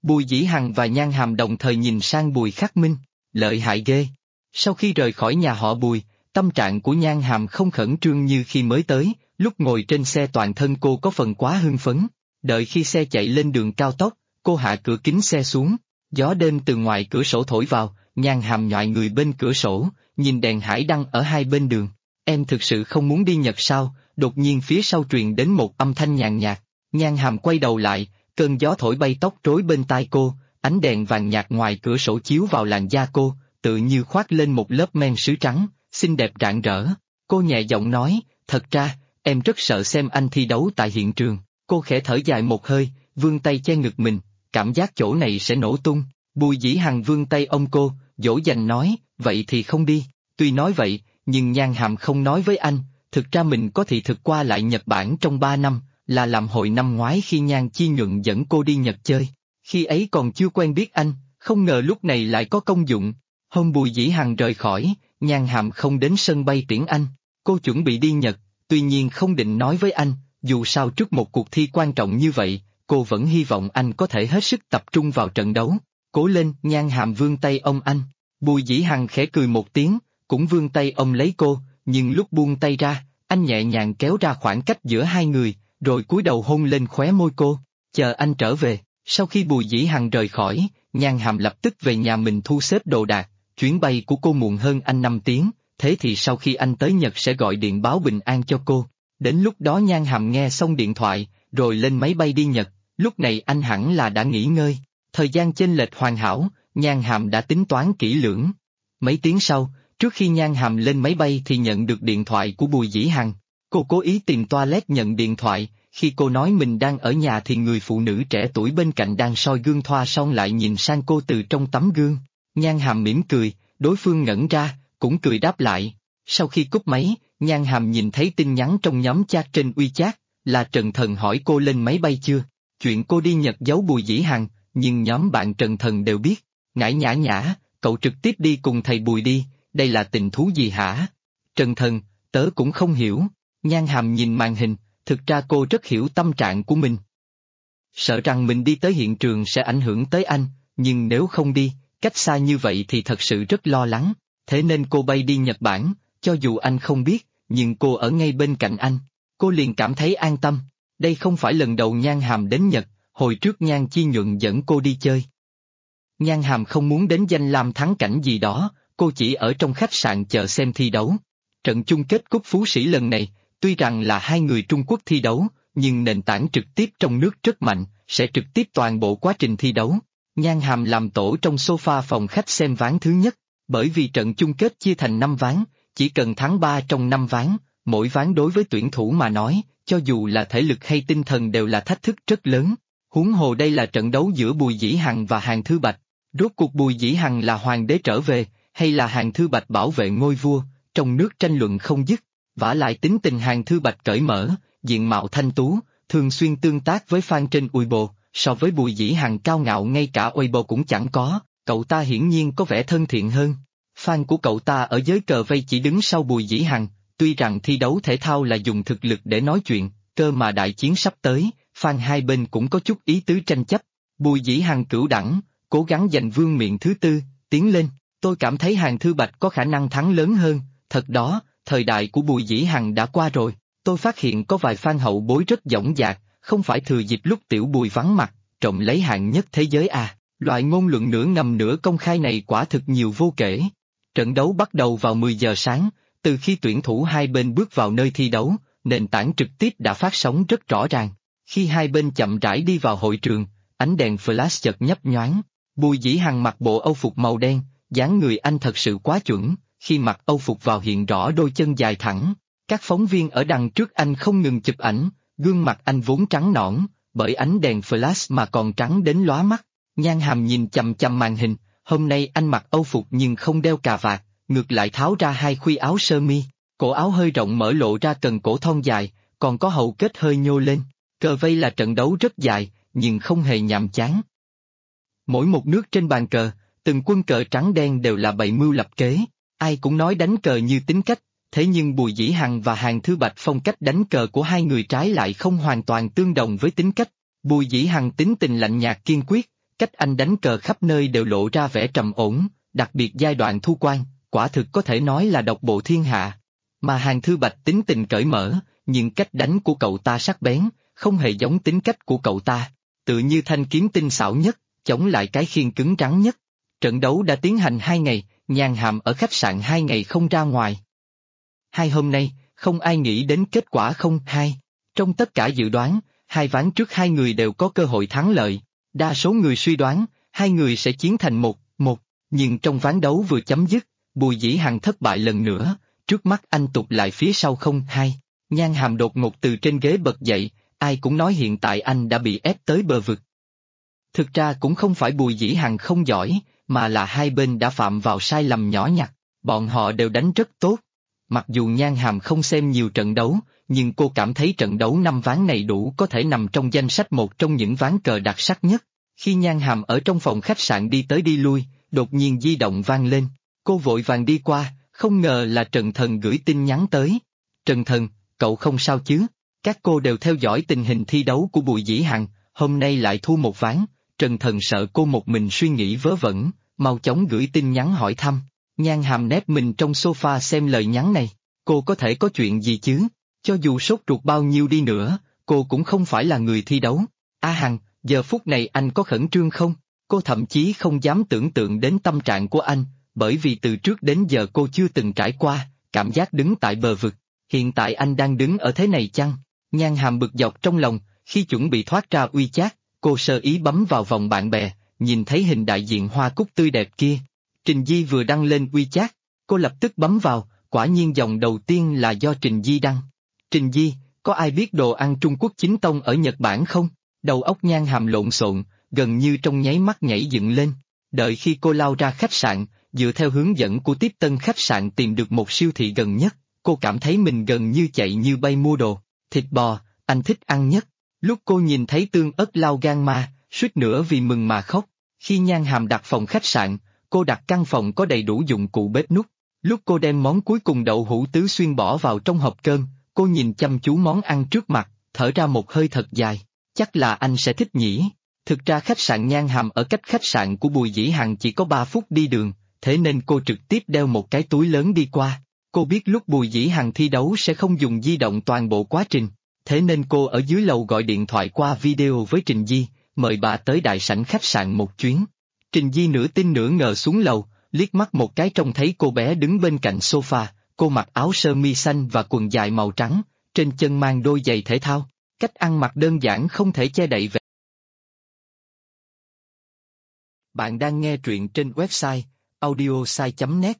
Bùi Dĩ Hằng và Nhan Hàm đồng thời nhìn sang Bùi Khắc Minh, lợi hại ghê. Sau khi rời khỏi nhà họ Bùi, tâm trạng của Nhan Hàm không khẩn trương như khi mới tới, lúc ngồi trên xe toàn thân cô có phần quá hưng phấn. Đợi khi xe chạy lên đường cao tốc, cô hạ cửa kính xe xuống, gió đêm từ ngoài cửa sổ thổi vào, Nhan Hàm nhoại người bên cửa sổ, nhìn đèn hải đăng ở hai bên đường. Em thực sự không muốn đi Nhật sao? Đột nhiên phía sau truyền đến một âm thanh nhàn nhạt. Nhan Hàm quay đầu lại, cơn gió thổi bay tóc rối bên tai cô, ánh đèn vàng nhạt ngoài cửa sổ chiếu vào làn da cô, tự như khoác lên một lớp men sứ trắng, xinh đẹp rạng rỡ. Cô nhẹ giọng nói, thật ra, em rất sợ xem anh thi đấu tại hiện trường. Cô khẽ thở dài một hơi, vươn tay che ngực mình, cảm giác chỗ này sẽ nổ tung. Bùi Dĩ Hằng vươn tay ôm cô, dỗ dành nói, vậy thì không đi. Tuy nói vậy, nhưng Nhan Hàm không nói với anh, thực ra mình có thị thực qua lại Nhật Bản trong 3 năm, là làm hội năm ngoái khi Nhan Chi Nhuận dẫn cô đi Nhật chơi. Khi ấy còn chưa quen biết anh, không ngờ lúc này lại có công dụng. Hôm Bùi Dĩ Hằng rời khỏi, Nhan Hàm không đến sân bay tiễn anh. Cô chuẩn bị đi Nhật, tuy nhiên không định nói với anh, dù sao trước một cuộc thi quan trọng như vậy, cô vẫn hy vọng anh có thể hết sức tập trung vào trận đấu. Cố lên, Nhan Hàm vươn tay ôm anh. Bùi Dĩ Hằng khẽ cười một tiếng, cũng vươn tay ôm lấy cô, nhưng lúc buông tay ra, anh nhẹ nhàng kéo ra khoảng cách giữa hai người, rồi cúi đầu hôn lên khóe môi cô. Chờ anh trở về. Sau khi Bùi Dĩ Hằng rời khỏi, Nhan Hàm lập tức về nhà mình thu xếp đồ đạc. Chuyến bay của cô muộn hơn anh 5 tiếng, thế thì sau khi anh tới Nhật sẽ gọi điện báo bình an cho cô. Đến lúc đó Nhan Hàm nghe xong điện thoại, rồi lên máy bay đi Nhật. Lúc này anh hẳn là đã nghỉ ngơi. Thời gian chênh lệch hoàn hảo, Nhan Hàm đã tính toán kỹ lưỡng. Mấy tiếng sau, trước khi Nhan Hàm lên máy bay thì nhận được điện thoại của Bùi Dĩ Hằng. Cô cố ý tìm toilet nhận điện thoại, khi cô nói mình đang ở nhà thì người phụ nữ trẻ tuổi bên cạnh đang soi gương thoa son lại nhìn sang cô từ trong tấm gương. Nhan Hàm mỉm cười, đối phương ngẩn ra, cũng cười đáp lại. Sau khi cúp máy, Nhan Hàm nhìn thấy tin nhắn trong nhóm chat trên WeChat, là Trần Thần hỏi cô lên máy bay chưa. Chuyện cô đi Nhật giấu Bùi Dĩ Hằng, nhưng nhóm bạn Trần Thần đều biết. Ngải nhã nhã, cậu trực tiếp đi cùng thầy Bùi đi, đây là tình thú gì hả? Trần Thần, tớ cũng không hiểu. Nhan Hàm nhìn màn hình, thực ra cô rất hiểu tâm trạng của mình. Sợ rằng mình đi tới hiện trường sẽ ảnh hưởng tới anh, nhưng nếu không đi, cách xa như vậy thì thật sự rất lo lắng, thế nên cô bay đi Nhật Bản, cho dù anh không biết, nhưng cô ở ngay bên cạnh anh. Cô liền cảm thấy an tâm. Đây không phải lần đầu Nhan Hàm đến Nhật, hồi trước Nhan Chi Nhuận dẫn cô đi chơi. Nhan Hàm không muốn đến danh lam thắng cảnh gì đó, cô chỉ ở trong khách sạn chờ xem thi đấu. Trận chung kết cúp Phú Sĩ lần này, tuy rằng là hai người Trung Quốc thi đấu, nhưng nền tảng trực tiếp trong nước rất mạnh, sẽ trực tiếp toàn bộ quá trình thi đấu. Nhan Hàm làm tổ trong sofa phòng khách xem ván thứ nhất, bởi vì trận chung kết chia thành 5 ván, chỉ cần thắng 3 trong 5 ván, mỗi ván đối với tuyển thủ mà nói, cho dù là thể lực hay tinh thần đều là thách thức rất lớn. Huống hồ đây là trận đấu giữa Bùi Dĩ Hằng và Hàn Thư Bạch, rốt cuộc Bùi Dĩ Hằng là hoàng đế trở về, hay là Hàn Thư Bạch bảo vệ ngôi vua, trong nước tranh luận không dứt. Vả lại tính tình Hàn Thư Bạch cởi mở, diện mạo thanh tú, thường xuyên tương tác với fan trên Weibo, so với Bùi Dĩ Hằng cao ngạo ngay cả Weibo cũng chẳng có, cậu ta hiển nhiên có vẻ thân thiện hơn. Fan của cậu ta ở giới cờ vây chỉ đứng sau Bùi Dĩ Hằng, tuy rằng thi đấu thể thao là dùng thực lực để nói chuyện, cơ mà đại chiến sắp tới, fan hai bên cũng có chút ý tứ tranh chấp. Bùi Dĩ Hằng cửu đẳng, cố gắng giành vương miện thứ tư, tiến lên, tôi cảm thấy Hàn Thư Bạch có khả năng thắng lớn hơn, thật đó. Thời đại của Bùi Dĩ Hằng đã qua rồi, tôi phát hiện có vài fan hậu bối rất dõng dạc, không phải thừa dịp lúc tiểu Bùi vắng mặt, trộm lấy hạng nhất thế giới à, loại ngôn luận nửa ngầm nửa công khai này quả thực nhiều vô kể. Trận đấu bắt đầu vào 10 giờ sáng, từ khi tuyển thủ hai bên bước vào nơi thi đấu, nền tảng trực tiếp đã phát sóng rất rõ ràng. Khi hai bên chậm rãi đi vào hội trường, ánh đèn flash chợt nhấp nhoáng, Bùi Dĩ Hằng mặc bộ âu phục màu đen, dáng người anh thật sự quá chuẩn. Khi mặc âu phục vào hiện rõ đôi chân dài thẳng, các phóng viên ở đằng trước anh không ngừng chụp ảnh, gương mặt anh vốn trắng nõn, bởi ánh đèn flash mà còn trắng đến lóa mắt. Nhan Hàm nhìn chằm chằm màn hình, hôm nay anh mặc âu phục nhưng không đeo cà vạt, ngược lại tháo ra hai khuy áo sơ mi, cổ áo hơi rộng mở lộ ra cần cổ thon dài, còn có hậu kết hơi nhô lên. Cờ vây là trận đấu rất dài, nhưng không hề nhàm chán. Mỗi một nước trên bàn cờ, từng quân cờ trắng đen đều là bày mưu lập kế. Ai cũng nói đánh cờ như tính cách, thế nhưng Bùi Dĩ Hằng và Hàn Thư Bạch phong cách đánh cờ của hai người trái lại không hoàn toàn tương đồng với tính cách. Bùi Dĩ Hằng tính tình lạnh nhạt kiên quyết, cách anh đánh cờ khắp nơi đều lộ ra vẻ trầm ổn, đặc biệt giai đoạn thu quan, quả thực có thể nói là độc bộ thiên hạ. Mà Hàn Thư Bạch tính tình cởi mở, nhưng cách đánh của cậu ta sắc bén, không hề giống tính cách của cậu ta, tự như thanh kiếm tinh xảo nhất, chống lại cái khiên cứng rắn nhất. Trận đấu đã tiến hành 2 ngày, Nhan Hàm ở khách sạn 2 ngày không ra ngoài. Hai hôm nay, không ai nghĩ đến kết quả 0-2. Trong tất cả dự đoán, 2 ván trước 2 người đều có cơ hội thắng lợi. Đa số người suy đoán, 2 người sẽ chiến thành 1-1, nhưng trong ván đấu vừa chấm dứt, Bùi Dĩ Hằng thất bại lần nữa, trước mắt anh tụt lại phía sau 0-2. Nhan Hàm đột ngột từ trên ghế bật dậy, ai cũng nói hiện tại anh đã bị ép tới bờ vực. Thực ra cũng không phải Bùi Dĩ Hằng không giỏi, mà là hai bên đã phạm vào sai lầm nhỏ nhặt, bọn họ đều đánh rất tốt. Mặc dù Nhan Hàm không xem nhiều trận đấu, nhưng cô cảm thấy trận đấu 5 ván này đủ có thể nằm trong danh sách một trong những ván cờ đặc sắc nhất. Khi Nhan Hàm ở trong phòng khách sạn đi tới đi lui, đột nhiên di động vang lên, cô vội vàng đi qua, không ngờ là Trần Thần gửi tin nhắn tới. Trần Thần, cậu không sao chứ? Các cô đều theo dõi tình hình thi đấu của Bùi Dĩ Hằng, hôm nay lại thua một ván. Trần Thần sợ cô một mình suy nghĩ vớ vẩn, mau chóng gửi tin nhắn hỏi thăm. Nhan Hàm nép mình trong sofa xem lời nhắn này, cô có thể có chuyện gì chứ? Cho dù sốt ruột bao nhiêu đi nữa, cô cũng không phải là người thi đấu. A Hằng, giờ phút này anh có khẩn trương không? Cô thậm chí không dám tưởng tượng đến tâm trạng của anh, bởi vì từ trước đến giờ cô chưa từng trải qua, cảm giác đứng tại bờ vực. Hiện tại anh đang đứng ở thế này chăng? Nhan Hàm bực dọc trong lòng, khi chuẩn bị thoát ra WeChat, cô sơ ý bấm vào vòng bạn bè, nhìn thấy hình đại diện hoa cúc tươi đẹp kia. Trình Di vừa đăng lên WeChat, cô lập tức bấm vào, quả nhiên dòng đầu tiên là do Trình Di đăng. Trình Di, có ai biết đồ ăn Trung Quốc chính tông ở Nhật Bản không? Đầu óc Nhan Hàm lộn xộn, gần như trong nháy mắt nhảy dựng lên. Đợi khi cô lao ra khách sạn, dựa theo hướng dẫn của tiếp tân khách sạn tìm được một siêu thị gần nhất, cô cảm thấy mình gần như chạy như bay mua đồ. Thịt bò, anh thích ăn nhất. Lúc cô nhìn thấy tương ớt lao gan ma, suýt nữa vì mừng mà khóc. Khi Nhan Hàm đặt phòng khách sạn, cô đặt căn phòng có đầy đủ dụng cụ bếp núc. Lúc cô đem món cuối cùng đậu hũ tứ xuyên bỏ vào trong hộp cơm, cô nhìn chăm chú món ăn trước mặt, thở ra một hơi thật dài. Chắc là anh sẽ thích nhỉ. Thực ra khách sạn Nhan Hàm ở cách khách sạn của Bùi Dĩ Hằng chỉ có 3 phút đi đường, thế nên cô trực tiếp đeo một cái túi lớn đi qua. Cô biết lúc Bùi Dĩ Hằng thi đấu sẽ không dùng di động toàn bộ quá trình, thế nên cô ở dưới lầu gọi điện thoại qua video với Trình Di, mời bà tới đại sảnh khách sạn một chuyến. Trình Di nửa tin nửa ngờ xuống lầu, liếc mắt một cái trông thấy cô bé đứng bên cạnh sofa, cô mặc áo sơ mi xanh và quần dài màu trắng, trên chân mang đôi giày thể thao, cách ăn mặc đơn giản không thể che đậy vẻ. Bạn đang nghe truyện trên website audiosai.net.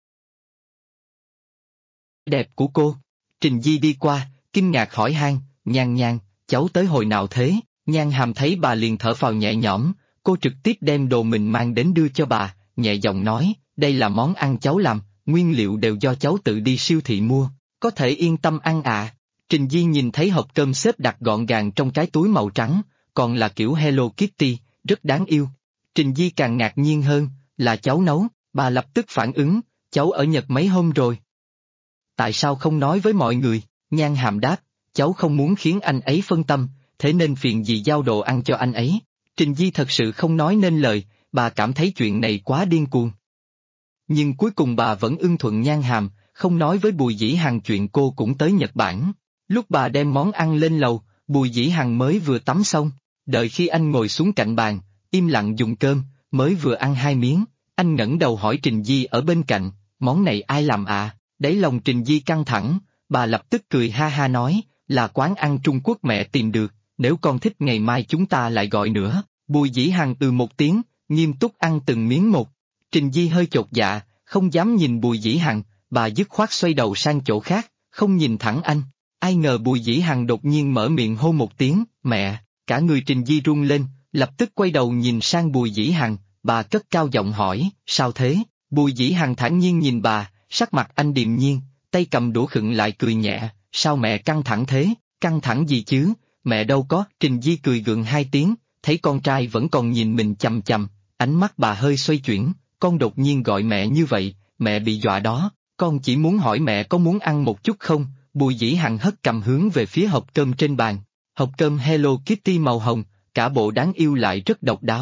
Đẹp của cô. Trình Di đi qua, kinh ngạc hỏi han, Nhan, cháu tới hồi nào thế? Nhan Hàm thấy bà liền thở phào nhẹ nhõm, cô trực tiếp đem đồ mình mang đến đưa cho bà, nhẹ giọng nói, đây là món ăn cháu làm, nguyên liệu đều do cháu tự đi siêu thị mua, có thể yên tâm ăn à. Trình Di nhìn thấy hộp cơm xếp đặt gọn gàng trong cái túi màu trắng, còn là kiểu Hello Kitty, rất đáng yêu. Trình Di càng ngạc nhiên hơn, là cháu nấu, bà lập tức phản ứng, cháu ở Nhật mấy hôm rồi. Tại sao không nói với mọi người? Nhan Hàm đáp, cháu không muốn khiến anh ấy phân tâm, thế nên phiền gì giao đồ ăn cho anh ấy. Trình Di thật sự không nói nên lời, bà cảm thấy chuyện này quá điên cuồng. Nhưng cuối cùng bà vẫn ưng thuận Nhan Hàm, không nói với Bùi Dĩ Hằng chuyện cô cũng tới Nhật Bản. Lúc bà đem món ăn lên lầu, Bùi Dĩ Hằng mới vừa tắm xong, đợi khi anh ngồi xuống cạnh bàn, im lặng dùng cơm, mới vừa ăn 2 miếng, anh ngẩng đầu hỏi Trình Di ở bên cạnh, món này ai làm à? Đáy lòng Trình Di căng thẳng, bà lập tức cười ha ha nói, là quán ăn Trung Quốc mẹ tìm được, nếu con thích ngày mai chúng ta lại gọi nữa. Bùi Dĩ Hằng một tiếng, nghiêm túc ăn từng miếng một. Trình Di hơi chột dạ, không dám nhìn Bùi Dĩ Hằng, bà dứt khoát xoay đầu sang chỗ khác, không nhìn thẳng anh. Ai ngờ Bùi Dĩ Hằng đột nhiên mở miệng hô một tiếng, mẹ, cả người Trình Di run lên, lập tức quay đầu nhìn sang Bùi Dĩ Hằng, bà cất cao giọng hỏi, sao thế? Bùi Dĩ Hằng thản nhiên nhìn bà, sắc mặt anh điềm nhiên, tay cầm đũa khựng lại cười nhẹ, sao mẹ căng thẳng thế? Căng thẳng gì chứ? Mẹ đâu có. Trình Di cười gượng 2 tiếng, thấy con trai vẫn còn nhìn mình chằm chằm, ánh mắt bà hơi xoay chuyển, con đột nhiên gọi mẹ như vậy, mẹ bị dọa đó, con chỉ muốn hỏi mẹ có muốn ăn một chút không? Bùi Dĩ Hằng hất cầm hướng về phía hộp cơm trên bàn, hộp cơm Hello Kitty màu hồng, cả bộ đáng yêu lại rất độc đáo.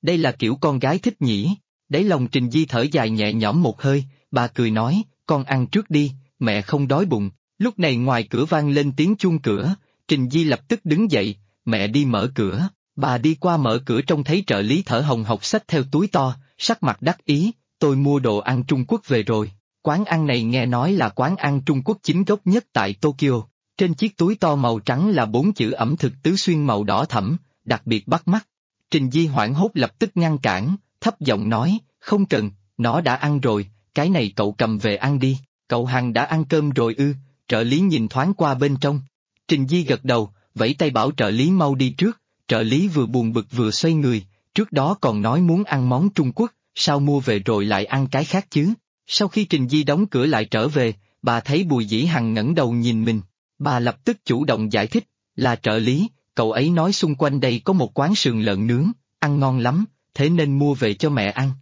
đây là kiểu con gái thích nhỉ. Đáy lòng Trình Di thở dài nhẹ nhõm một hơi, bà cười nói, con ăn trước đi, mẹ không đói bụng. Lúc này ngoài cửa vang lên tiếng chuông cửa, Trình Di lập tức đứng dậy, mẹ đi mở cửa. Bà đi qua mở cửa trông thấy trợ lý thở hồng hộc xách theo túi to, sắc mặt đắc ý, tôi mua đồ ăn Trung Quốc về rồi. Quán ăn này nghe nói là quán ăn Trung Quốc chính gốc nhất tại Tokyo. Trên chiếc túi to màu trắng là 4 chữ ẩm thực tứ xuyên màu đỏ thẫm, đặc biệt bắt mắt. Trình Di hoảng hốt lập tức ngăn cản, thấp giọng nói, không cần, nó đã ăn rồi, cái này cậu cầm về ăn đi. Cậu Hằng đã ăn cơm rồi ư? Trợ lý nhìn thoáng qua bên trong. Trình Di gật đầu, vẫy tay bảo trợ lý mau đi trước. Trợ lý vừa buồn bực vừa xoay người, trước đó còn nói muốn ăn món Trung Quốc, sao mua về rồi lại ăn cái khác chứ? Sau khi Trình Di đóng cửa lại trở về, bà thấy Bùi Dĩ Hằng ngẩng đầu nhìn mình. Bà lập tức chủ động giải thích, là trợ lý, cậu ấy nói xung quanh đây có một quán sườn lợn nướng, ăn ngon lắm, thế nên mua về cho mẹ ăn.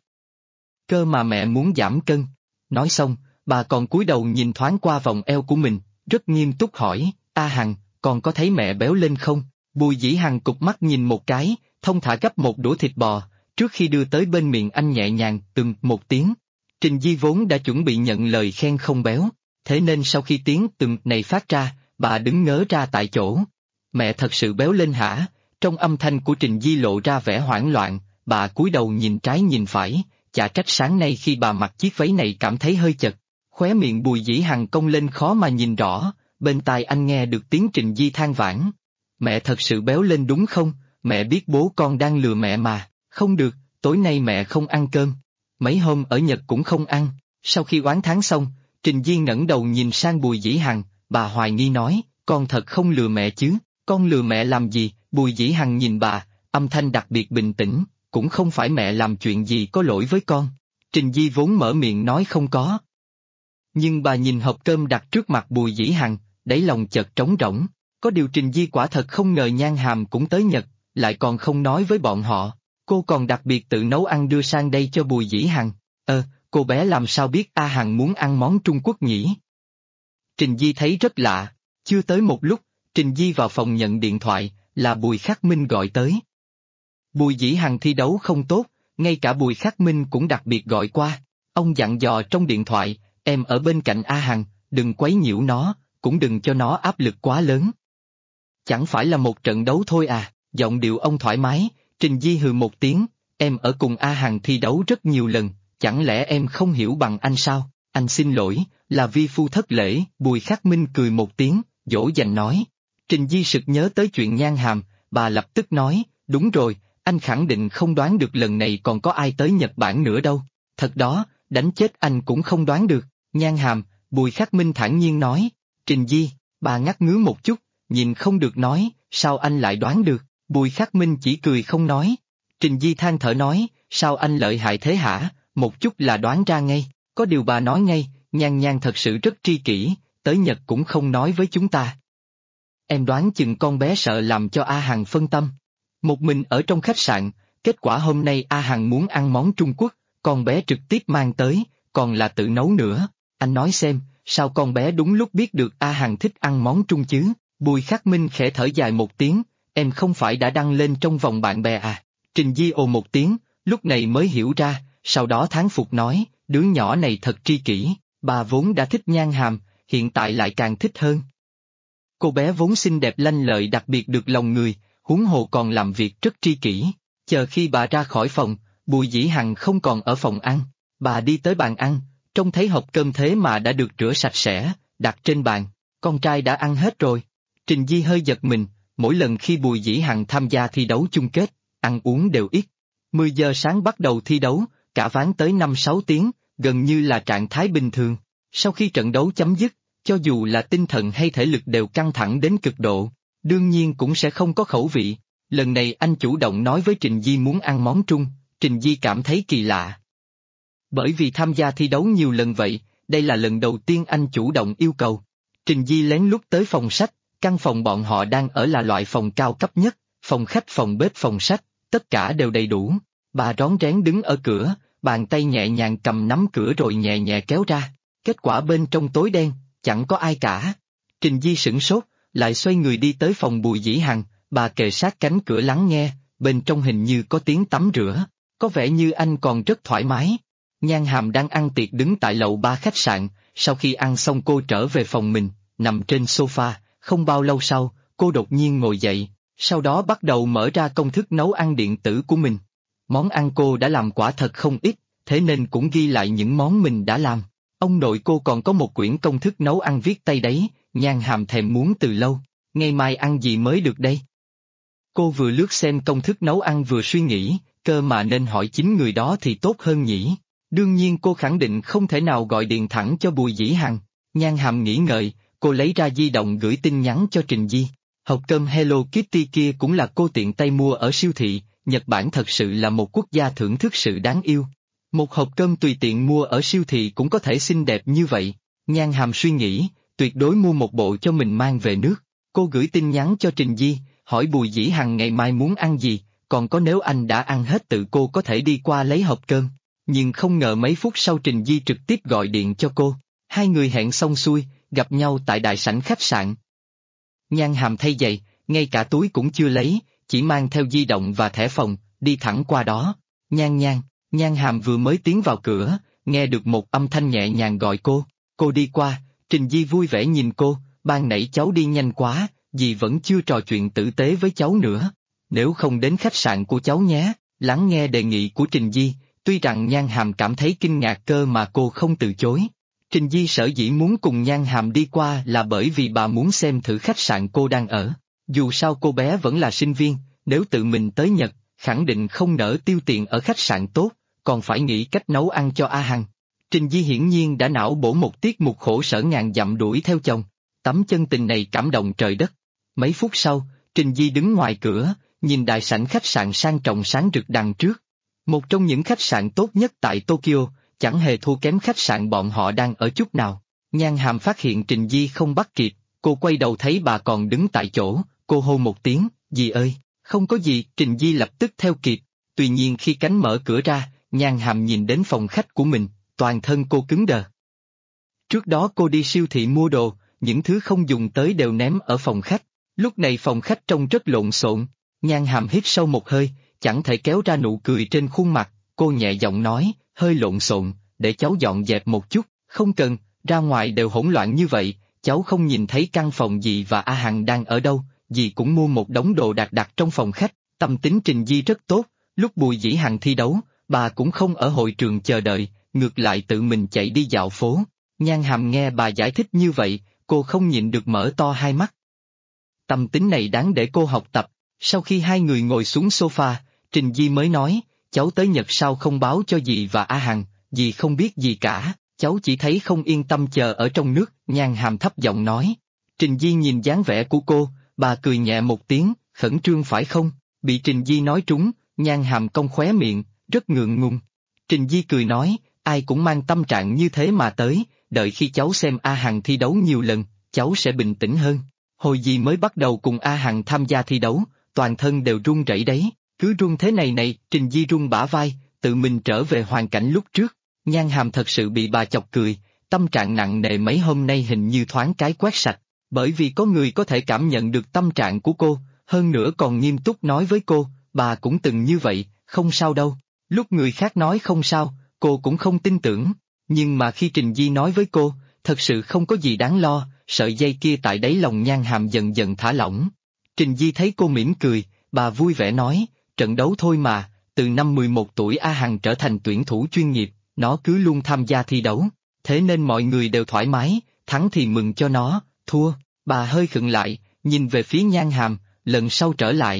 Cơ mà mẹ muốn giảm cân. Nói xong, bà còn cúi đầu nhìn thoáng qua vòng eo của mình, rất nghiêm túc hỏi, A Hằng, con có thấy mẹ béo lên không? Bùi Dĩ Hằng cụp mắt nhìn một cái, thông thả gấp một đũa thịt bò, trước khi đưa tới bên miệng anh nhẹ nhàng từng một tiếng. Trình Di vốn đã chuẩn bị nhận lời khen không béo, thế nên sau khi tiếng từng này phát ra, bà đứng ngớ ra tại chỗ. Mẹ thật sự béo lên hả? Trong âm thanh của Trình Di lộ ra vẻ hoảng loạn, bà cúi đầu nhìn trái nhìn phải, chả trách sáng nay khi bà mặc chiếc váy này cảm thấy hơi chật. Khóe miệng Bùi Dĩ Hằng cong lên khó mà nhìn rõ, bên tai anh nghe được tiếng Trình Di than vãn. Mẹ thật sự béo lên đúng không? Mẹ biết bố con đang lừa mẹ mà. Không được, tối nay mẹ không ăn cơm. Mấy hôm ở Nhật cũng không ăn. Sau khi oán thán xong, Trình Di ngẩng đầu nhìn sang Bùi Dĩ Hằng, bà hoài nghi nói, con thật không lừa mẹ chứ? Con lừa mẹ làm gì? Bùi Dĩ Hằng nhìn bà, âm thanh đặc biệt bình tĩnh, cũng không phải mẹ làm chuyện gì có lỗi với con. Trình Di vốn mở miệng nói không có. Nhưng bà nhìn hộp cơm đặt trước mặt Bùi Dĩ Hằng, đáy lòng chợt trống rỗng. Có điều Trình Di quả thật không ngờ Nhan Hàm cũng tới Nhật, lại còn không nói với bọn họ. Cô còn đặc biệt tự nấu ăn đưa sang đây cho Bùi Dĩ Hằng. Cô bé làm sao biết A Hằng muốn ăn món Trung Quốc nhỉ? Trình Di thấy rất lạ. Chưa tới một lúc, Trình Di vào phòng nhận điện thoại, là Bùi Khắc Minh gọi tới. Bùi Dĩ Hằng thi đấu không tốt, ngay cả Bùi Khắc Minh cũng đặc biệt gọi qua. Ông dặn dò trong điện thoại, em ở bên cạnh A Hằng, đừng quấy nhiễu nó, cũng đừng cho nó áp lực quá lớn. Chẳng phải là một trận đấu thôi à? Giọng điệu ông thoải mái. Trình Di hừ một tiếng, em ở cùng A Hằng thi đấu rất nhiều lần, chẳng lẽ em không hiểu bằng anh sao? Anh xin lỗi, là vi phu thất lễ. Bùi Khắc Minh cười một tiếng, dỗ dành nói. Trình Di sực nhớ tới chuyện Nhan Hàm, bà lập tức nói, đúng rồi, anh khẳng định không đoán được lần này còn có ai tới Nhật Bản nữa đâu. Thật đó, đánh chết anh cũng không đoán được. Nhan Hàm, Bùi Khắc Minh thản nhiên nói. Trình Di, bà ngắt ngứ một chút, nhìn không được nói, sao anh lại đoán được? Bùi Khắc Minh chỉ cười không nói. Trình Di than thở nói, sao anh lợi hại thế hả? Một chút là đoán ra ngay. Có điều bà nói ngay, Nhan Nhan thật sự rất tri kỷ, tới Nhật cũng không nói với chúng ta. Em đoán chừng con bé sợ làm cho A Hằng phân tâm. Một mình ở trong khách sạn, kết quả hôm nay A Hằng muốn ăn món Trung Quốc, con bé trực tiếp mang tới, còn là tự nấu nữa. Anh nói xem, sao con bé đúng lúc biết được A Hằng thích ăn món Trung chứ? Bùi Khắc Minh khẽ thở dài một tiếng, em không phải đã đăng lên trong vòng bạn bè à? Trình Di ồ một tiếng, lúc này mới hiểu ra, sau đó thán phục nói, đứa nhỏ này thật tri kỷ, bà vốn đã thích Nhan Hàm, hiện tại lại càng thích hơn. Cô bé vốn xinh đẹp lanh lợi đặc biệt được lòng người, huống hồ còn làm việc rất tri kỷ. Chờ khi bà ra khỏi phòng, Bùi Dĩ Hằng không còn ở phòng ăn, bà đi tới bàn ăn, trông thấy hộp cơm thế mà đã được rửa sạch sẽ, đặt trên bàn, con trai đã ăn hết rồi. Trình Di hơi giật mình, mỗi lần khi Bùi Dĩ Hằng tham gia thi đấu chung kết, ăn uống đều ít. 10 giờ sáng bắt đầu thi đấu, cả ván tới 5-6 tiếng, gần như là trạng thái bình thường. Sau khi trận đấu chấm dứt, cho dù là tinh thần hay thể lực đều căng thẳng đến cực độ, đương nhiên cũng sẽ không có khẩu vị. Lần này anh chủ động nói với Trình Di muốn ăn món Trung, Trình Di cảm thấy kỳ lạ. Bởi vì tham gia thi đấu nhiều lần vậy, đây là lần đầu tiên anh chủ động yêu cầu. Trình Di lén lút tới phòng sách, căn phòng bọn họ đang ở là loại phòng cao cấp nhất, phòng khách phòng bếp phòng sách, tất cả đều đầy đủ. Bà rón rén đứng ở cửa, bàn tay nhẹ nhàng cầm nắm cửa rồi nhẹ nhẹ kéo ra. Kết quả bên trong tối đen, chẳng có ai cả. Trình Di sửng sốt, lại xoay người đi tới phòng Bùi Dĩ Hằng, bà kề sát cánh cửa lắng nghe, bên trong hình như có tiếng tắm rửa. có vẻ như anh còn rất thoải mái. Nhan Hàm đang ăn tiệc đứng tại lầu 3 khách sạn, sau khi ăn xong cô trở về phòng mình, nằm trên sofa, không bao lâu sau, cô đột nhiên ngồi dậy, sau đó bắt đầu mở ra công thức nấu ăn điện tử của mình. Món ăn cô đã làm quả thật không ít, thế nên cũng ghi lại những món mình đã làm. Ông nội cô còn có một quyển công thức nấu ăn viết tay đấy, Nhan Hàm thèm muốn từ lâu, ngày mai ăn gì mới được đây? Cô vừa lướt xem công thức nấu ăn vừa suy nghĩ, cơ mà nên hỏi chính người đó thì tốt hơn nhỉ. Đương nhiên cô khẳng định không thể nào gọi điện thẳng cho Bùi Dĩ Hằng. Nhan Hàm nghĩ ngợi, cô lấy ra di động gửi tin nhắn cho Trình Di. Hộp cơm Hello Kitty kia cũng là cô tiện tay mua ở siêu thị, Nhật Bản thật sự là một quốc gia thưởng thức sự đáng yêu. Một hộp cơm tùy tiện mua ở siêu thị cũng có thể xinh đẹp như vậy. Nhan Hàm suy nghĩ, tuyệt đối mua một bộ cho mình mang về nước. Cô gửi tin nhắn cho Trình Di, hỏi Bùi Dĩ Hằng ngày mai muốn ăn gì, còn có nếu anh đã ăn hết tự cô có thể đi qua lấy hộp cơm. Nhưng không ngờ mấy phút sau Trình Di trực tiếp gọi điện cho cô. Hai người hẹn xong xuôi, gặp nhau tại đại sảnh khách sạn. Nhan Hàm thay giày, ngay cả túi cũng chưa lấy, chỉ mang theo di động và thẻ phòng, đi thẳng qua đó. Nhan Hàm vừa mới tiến vào cửa, nghe được một âm thanh nhẹ nhàng gọi cô. Cô đi qua, Trình Di vui vẻ nhìn cô, ban nãy cháu đi nhanh quá, dì vẫn chưa trò chuyện tử tế với cháu nữa. Nếu không đến khách sạn của cháu nhé, lắng nghe đề nghị của Trình Di, tuy rằng Nhan Hàm cảm thấy kinh ngạc cơ mà cô không từ chối. Trình Di sở dĩ muốn cùng Nhan Hàm đi qua là bởi vì bà muốn xem thử khách sạn cô đang ở. Dù sao cô bé vẫn là sinh viên, nếu tự mình tới Nhật, khẳng định không nỡ tiêu tiền ở khách sạn tốt, còn phải nghĩ cách nấu ăn cho A Hằng. Trình Di hiển nhiên đã não bổ một tiết mục khổ sở ngàn dặm đuổi theo chồng. Tấm chân tình này cảm động trời đất. Mấy phút sau, Trình Di đứng ngoài cửa, nhìn đại sảnh khách sạn sang trọng sáng rực đằng trước. Một trong những khách sạn tốt nhất tại Tokyo, chẳng hề thua kém khách sạn bọn họ đang ở chút nào. Nhan Hàm phát hiện Trình Di không bắt kịp, cô quay đầu thấy bà còn đứng tại chỗ, cô hô một tiếng, dì ơi, không có gì, Trình Di lập tức theo kịp. Tuy nhiên khi cánh mở cửa ra, Nhan Hàm nhìn đến phòng khách của mình, toàn thân cô cứng đờ. Trước đó cô đi siêu thị mua đồ, những thứ không dùng tới đều ném ở phòng khách, lúc này phòng khách trông rất lộn xộn. Nhan Hàm hít sâu một hơi, chẳng thể kéo ra nụ cười trên khuôn mặt, cô nhẹ giọng nói, hơi lộn xộn, để cháu dọn dẹp một chút, không cần, ra ngoài đều hỗn loạn như vậy, cháu không nhìn thấy căn phòng dì và A Hằng đang ở đâu, dì cũng mua một đống đồ đặt trong phòng khách. Tâm tính Trình Di rất tốt, lúc Bùi Dĩ Hằng thi đấu, bà cũng không ở hội trường chờ đợi, ngược lại tự mình chạy đi dạo phố. Nhan Hàm nghe bà giải thích như vậy, cô không nhịn được mở to hai mắt. Tâm tính này đáng để cô học tập. Sau khi hai người ngồi xuống sofa, Trình Di mới nói, cháu tới Nhật sao không báo cho dì và A Hằng, dì không biết gì cả, cháu chỉ thấy không yên tâm chờ ở trong nước, Nhan Hàm thấp giọng nói. Trình Di nhìn dáng vẻ của cô, bà cười nhẹ một tiếng, khẩn trương phải không? Bị Trình Di nói trúng, Nhan Hàm cong khóe miệng, rất ngượng ngùng. Trình Di cười nói, ai cũng mang tâm trạng như thế mà tới, đợi khi cháu xem A Hằng thi đấu nhiều lần, cháu sẽ bình tĩnh hơn. Hồi dì mới bắt đầu cùng A Hằng tham gia thi đấu, toàn thân đều run rẩy đấy, cứ run thế này, Trình Di run bả vai, tự mình trở về hoàn cảnh lúc trước. Nhan Hàm thật sự bị bà chọc cười, tâm trạng nặng nề mấy hôm nay hình như thoáng cái quét sạch, bởi vì có người có thể cảm nhận được tâm trạng của cô, hơn nữa còn nghiêm túc nói với cô, bà cũng từng như vậy, không sao đâu. Lúc người khác nói không sao, cô cũng không tin tưởng, nhưng mà khi Trình Di nói với cô, thật sự không có gì đáng lo, sợi dây kia tại đáy lòng Nhan Hàm dần dần thả lỏng. Trình Di thấy cô mỉm cười, bà vui vẻ nói, trận đấu thôi mà, từ năm 11 tuổi A Hằng trở thành tuyển thủ chuyên nghiệp, nó cứ luôn tham gia thi đấu, thế nên mọi người đều thoải mái, thắng thì mừng cho nó, thua, bà hơi khựng lại, nhìn về phía Nhan Hàm, lần sau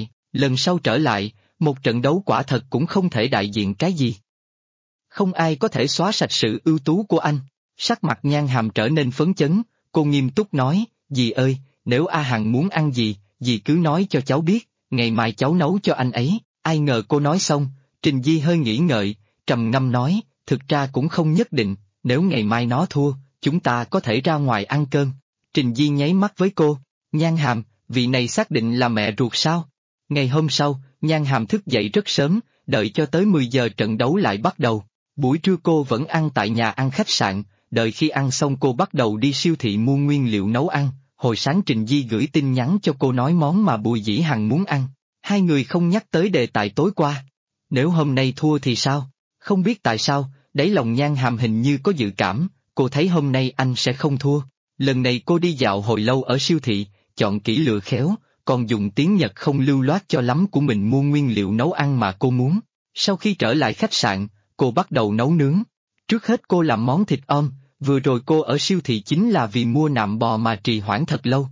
trở lại, một trận đấu quả thật cũng không thể đại diện cái gì. Không ai có thể xóa sạch sự ưu tú của anh. Sắc mặt Nhan Hàm trở nên phấn chấn, cô nghiêm túc nói, dì ơi, nếu A Hằng muốn ăn gì, dì cứ nói cho cháu biết, ngày mai cháu nấu cho anh ấy. Ai ngờ cô nói xong, Trình Di hơi nghĩ ngợi, trầm ngâm nói, thực ra cũng không nhất định, nếu ngày mai nó thua, chúng ta có thể ra ngoài ăn cơm. Trình Di nháy mắt với cô, Nhan Hàm, vị này xác định là mẹ ruột sao? Ngày hôm sau, Nhan Hàm thức dậy rất sớm, đợi cho tới 10 giờ trận đấu lại bắt đầu. Buổi trưa cô vẫn ăn tại nhà ăn khách sạn, đợi khi ăn xong cô bắt đầu đi siêu thị mua nguyên liệu nấu ăn. Hồi sáng Trình Di gửi tin nhắn cho cô nói món mà Bùi Dĩ Hằng muốn ăn. Hai người không nhắc tới đề tài tối qua. Nếu hôm nay thua thì sao? Không biết tại sao, đáy lòng Nhan Hàm hình như có dự cảm, cô thấy hôm nay anh sẽ không thua. Lần này cô đi dạo hồi lâu ở siêu thị, chọn kỹ lựa khéo, còn dùng tiếng Nhật không lưu loát cho lắm của mình mua nguyên liệu nấu ăn mà cô muốn. Sau khi trở lại khách sạn, cô bắt đầu nấu nướng. Trước hết cô làm món thịt om, vừa rồi cô ở siêu thị chính là vì mua nạm bò mà trì hoãn thật lâu.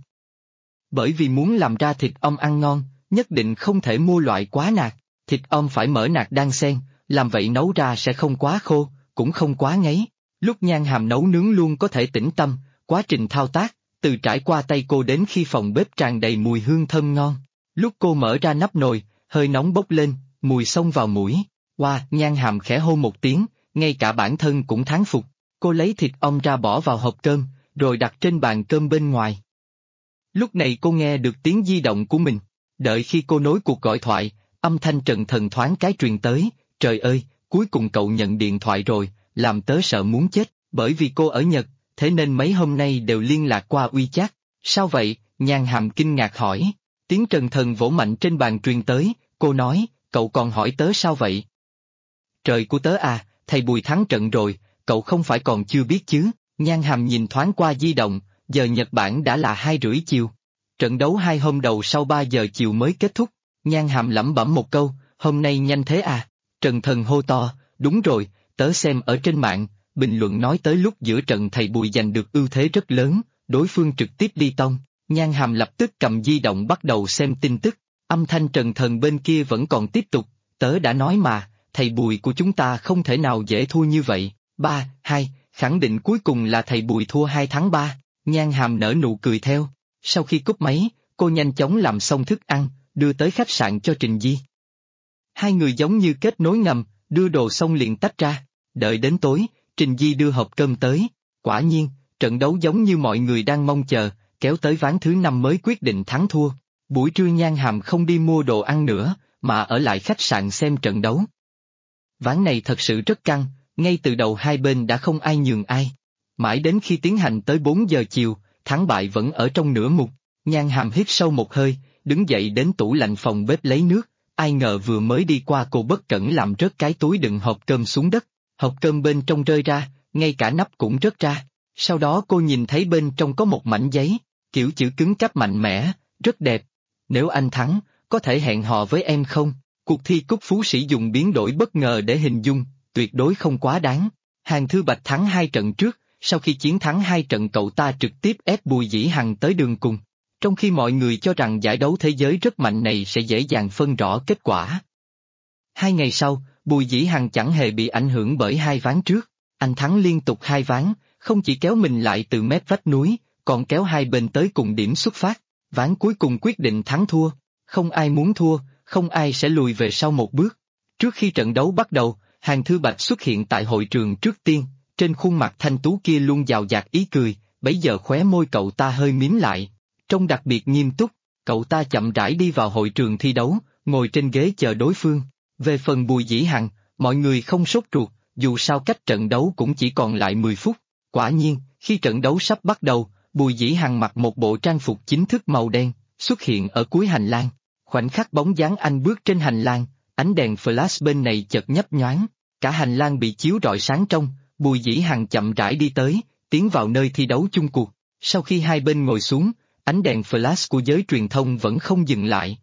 Bởi vì muốn làm ra thịt om ăn ngon, nhất định không thể mua loại quá nạc, thịt om phải mỡ nạc đan xen, làm vậy nấu ra sẽ không quá khô, cũng không quá ngấy. Lúc Nhan Hàm nấu nướng luôn có thể tĩnh tâm, quá trình thao tác, từ trải qua tay cô đến khi phòng bếp tràn đầy mùi hương thơm ngon. Lúc cô mở ra nắp nồi, hơi nóng bốc lên, mùi xông vào mũi. Nhan Hàm khẽ hô một tiếng, ngay cả bản thân cũng thán phục. Cô lấy thịt ong ra bỏ vào hộp cơm, rồi đặt trên bàn cơm bên ngoài. Lúc này cô nghe được tiếng di động của mình. Đợi khi cô nối cuộc gọi thoại, âm thanh Trần Thần thoáng cái truyền tới. Trời ơi, cuối cùng cậu nhận điện thoại rồi, làm tớ sợ muốn chết. Bởi vì cô ở Nhật, thế nên mấy hôm nay đều liên lạc qua WeChat. Sao vậy? Nhan Hàm kinh ngạc hỏi. Tiếng Trần Thần vỗ mạnh trên bàn truyền tới, cô nói, cậu còn hỏi tớ sao vậy? Trời của tớ à, thầy Bùi thắng trận rồi, cậu không phải còn chưa biết chứ? Nhan Hàm nhìn thoáng qua di động, giờ Nhật Bản đã là 2:30 chiều. Trận đấu 2 hôm đầu sau 3 giờ chiều mới kết thúc. Nhan Hàm lẩm bẩm một câu, hôm nay nhanh thế à? Trần Thần hô to, đúng rồi, tớ xem ở trên mạng, bình luận nói tới lúc giữa trận thầy Bùi giành được ưu thế rất lớn, đối phương trực tiếp đi tông. Nhan Hàm lập tức cầm di động bắt đầu xem tin tức, âm thanh Trần Thần bên kia vẫn còn tiếp tục, tớ đã nói mà, thầy Bùi của chúng ta không thể nào dễ thua như vậy, 3-2, khẳng định cuối cùng là thầy Bùi thua 2-3, Nhan Hàm nở nụ cười theo. Sau khi cúp máy, cô nhanh chóng làm xong thức ăn, đưa tới khách sạn cho Trình Di. Hai người giống như kết nối ngầm, đưa đồ xong liền tách ra, đợi đến tối, Trình Di đưa hộp cơm tới. Quả nhiên, trận đấu giống như mọi người đang mong chờ, kéo tới ván thứ 5 mới quyết định thắng thua. Buổi trưa Nhan Hàm không đi mua đồ ăn nữa, mà ở lại khách sạn xem trận đấu. Ván này thật sự rất căng, ngay từ đầu hai bên đã không ai nhường ai. Mãi đến khi tiến hành tới 4 giờ chiều, thắng bại vẫn ở trong nửa mục. Nhan Hàm hít sâu một hơi, đứng dậy đến tủ lạnh phòng bếp lấy nước, ai ngờ vừa mới đi qua cô bất cẩn làm rớt cái túi đựng hộp cơm xuống đất, hộp cơm bên trong rơi ra, ngay cả nắp cũng rớt ra. Sau đó cô nhìn thấy bên trong có một mảnh giấy, kiểu chữ cứng cáp mạnh mẽ, rất đẹp. Nếu anh thắng, có thể hẹn hò với em không? Cuộc thi cúp phú sĩ dùng biến đổi bất ngờ để hình dung, tuyệt đối không quá đáng. Hàn Thư Bạch thắng 2 trận trước, sau khi chiến thắng 2 trận cậu ta trực tiếp ép Bùi Dĩ Hằng tới đường cùng. Trong khi mọi người cho rằng giải đấu thế giới rất mạnh này sẽ dễ dàng phân rõ kết quả. 2 ngày sau, Bùi Dĩ Hằng chẳng hề bị ảnh hưởng bởi 2 ván trước, anh thắng liên tục 2 ván, không chỉ kéo mình lại từ mép vách núi, còn kéo hai bên tới cùng điểm xuất phát. Ván cuối cùng quyết định thắng thua, không ai muốn thua, không ai sẽ lùi về sau một bước. Trước khi trận đấu bắt đầu, Hàn Thư Bạch xuất hiện tại hội trường trước tiên, trên khuôn mặt thanh tú kia luôn dào dạt ý cười, bấy giờ khóe môi cậu ta hơi mím lại, trông đặc biệt nghiêm túc, cậu ta chậm rãi đi vào hội trường thi đấu, ngồi trên ghế chờ đối phương. Về phần Bùi Dĩ Hằng, mọi người không sốt ruột, dù sao cách trận đấu cũng chỉ còn lại 10 phút. Quả nhiên, khi trận đấu sắp bắt đầu, Bùi Dĩ Hằng mặc một bộ trang phục chính thức màu đen, xuất hiện ở cuối hành lang. Khoảnh khắc bóng dáng anh bước trên hành lang, ánh đèn flash bên này chợt nhấp nhoáng, cả hành lang bị chiếu rọi sáng trong. Bùi Dĩ Hằng chậm rãi đi tới, tiến vào nơi thi đấu chung cuộc. Sau khi hai bên ngồi xuống, ánh đèn flash của giới truyền thông vẫn không dừng lại.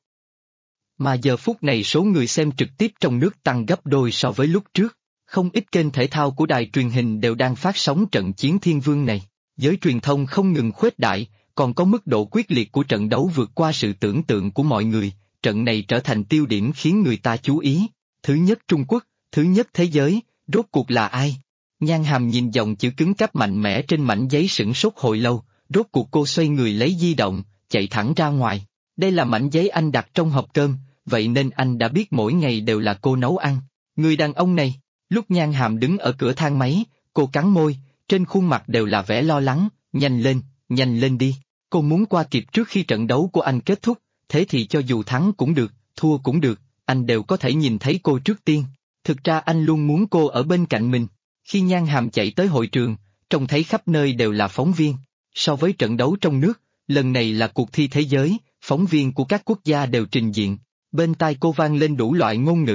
Mà giờ phút này số người xem trực tiếp trong nước tăng gấp đôi so với lúc trước. Không ít kênh thể thao của đài truyền hình đều đang phát sóng trận chiến thiên vương này. Giới truyền thông không ngừng khuếch đại, còn có mức độ quyết liệt của trận đấu vượt qua sự tưởng tượng của mọi người. Trận này trở thành tiêu điểm khiến người ta chú ý. Thứ nhất Trung Quốc, thứ nhất thế giới, rốt cuộc là ai? Nhan Hàm nhìn dòng chữ cứng cáp mạnh mẽ trên mảnh giấy sửng sốt hồi lâu, rốt cuộc cô xoay người lấy di động, chạy thẳng ra ngoài. Đây là mảnh giấy anh đặt trong hộp cơm, vậy nên anh đã biết mỗi ngày đều là cô nấu ăn. Người đàn ông này, lúc Nhan Hàm đứng ở cửa thang máy, cô cắn môi, trên khuôn mặt đều là vẻ lo lắng, nhanh lên đi. Cô muốn qua kịp trước khi trận đấu của anh kết thúc, thế thì cho dù thắng cũng được, thua cũng được, anh đều có thể nhìn thấy cô trước tiên. Thực ra anh luôn muốn cô ở bên cạnh mình. Khi Nhan Hàm chạy tới hội trường, trông thấy khắp nơi đều là phóng viên. So với trận đấu trong nước, lần này là cuộc thi thế giới, phóng viên của các quốc gia đều trình diện. Bên tai cô vang lên đủ loại ngôn ngữ,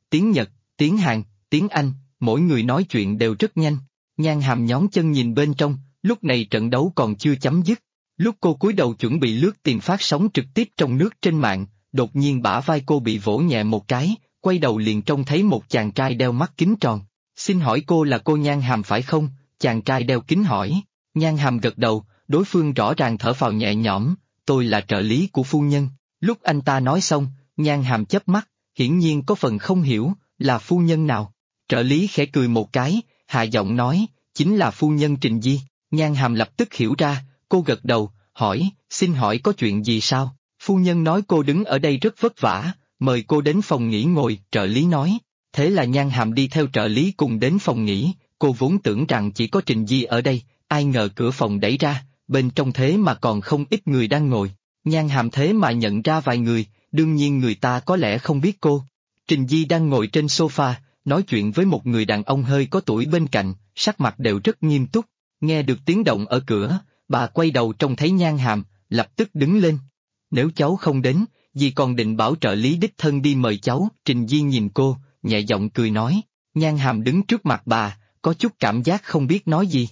tiếng Nhật, tiếng Hàn, tiếng Anh, mỗi người nói chuyện đều rất nhanh. Nhan Hàm nhón chân nhìn bên trong, lúc này trận đấu còn chưa chấm dứt. Lúc cô cúi đầu chuẩn bị lướt tìm phát sóng trực tiếp trong nước trên mạng, đột nhiên bả vai cô bị vỗ nhẹ một cái, quay đầu liền trông thấy một chàng trai đeo mắt kính tròn. Xin hỏi cô là cô Nhan Hàm phải không? Chàng trai đeo kính hỏi. Nhan Hàm gật đầu, đối phương rõ ràng thở phào nhẹ nhõm, tôi là trợ lý của phu nhân. Lúc anh ta nói xong, Nhan Hàm chớp mắt, hiển nhiên có phần không hiểu, là phu nhân nào. Trợ lý khẽ cười một cái, hạ giọng nói, chính là phu nhân Trình Di. Nhan Hàm lập tức hiểu ra, cô gật đầu, hỏi, xin hỏi có chuyện gì sao? Phu nhân nói cô đứng ở đây rất vất vả, mời cô đến phòng nghỉ ngồi, trợ lý nói. Thế là Nhan Hàm đi theo trợ lý cùng đến phòng nghỉ, cô vốn tưởng rằng chỉ có Trình Di ở đây, ai ngờ cửa phòng đẩy ra, bên trong thế mà còn không ít người đang ngồi. Nhan Hàm thế mà nhận ra vài người, đương nhiên người ta có lẽ không biết cô. Trình Di đang ngồi trên sofa, nói chuyện với một người đàn ông hơi có tuổi bên cạnh, sắc mặt đều rất nghiêm túc. Nghe được tiếng động ở cửa, bà quay đầu trông thấy Nhan Hàm, lập tức đứng lên. Nếu cháu không đến, dì còn định bảo trợ lý đích thân đi mời cháu. Trình Di nhìn cô, nhẹ giọng cười nói. Nhan Hàm đứng trước mặt bà, có chút cảm giác không biết nói gì.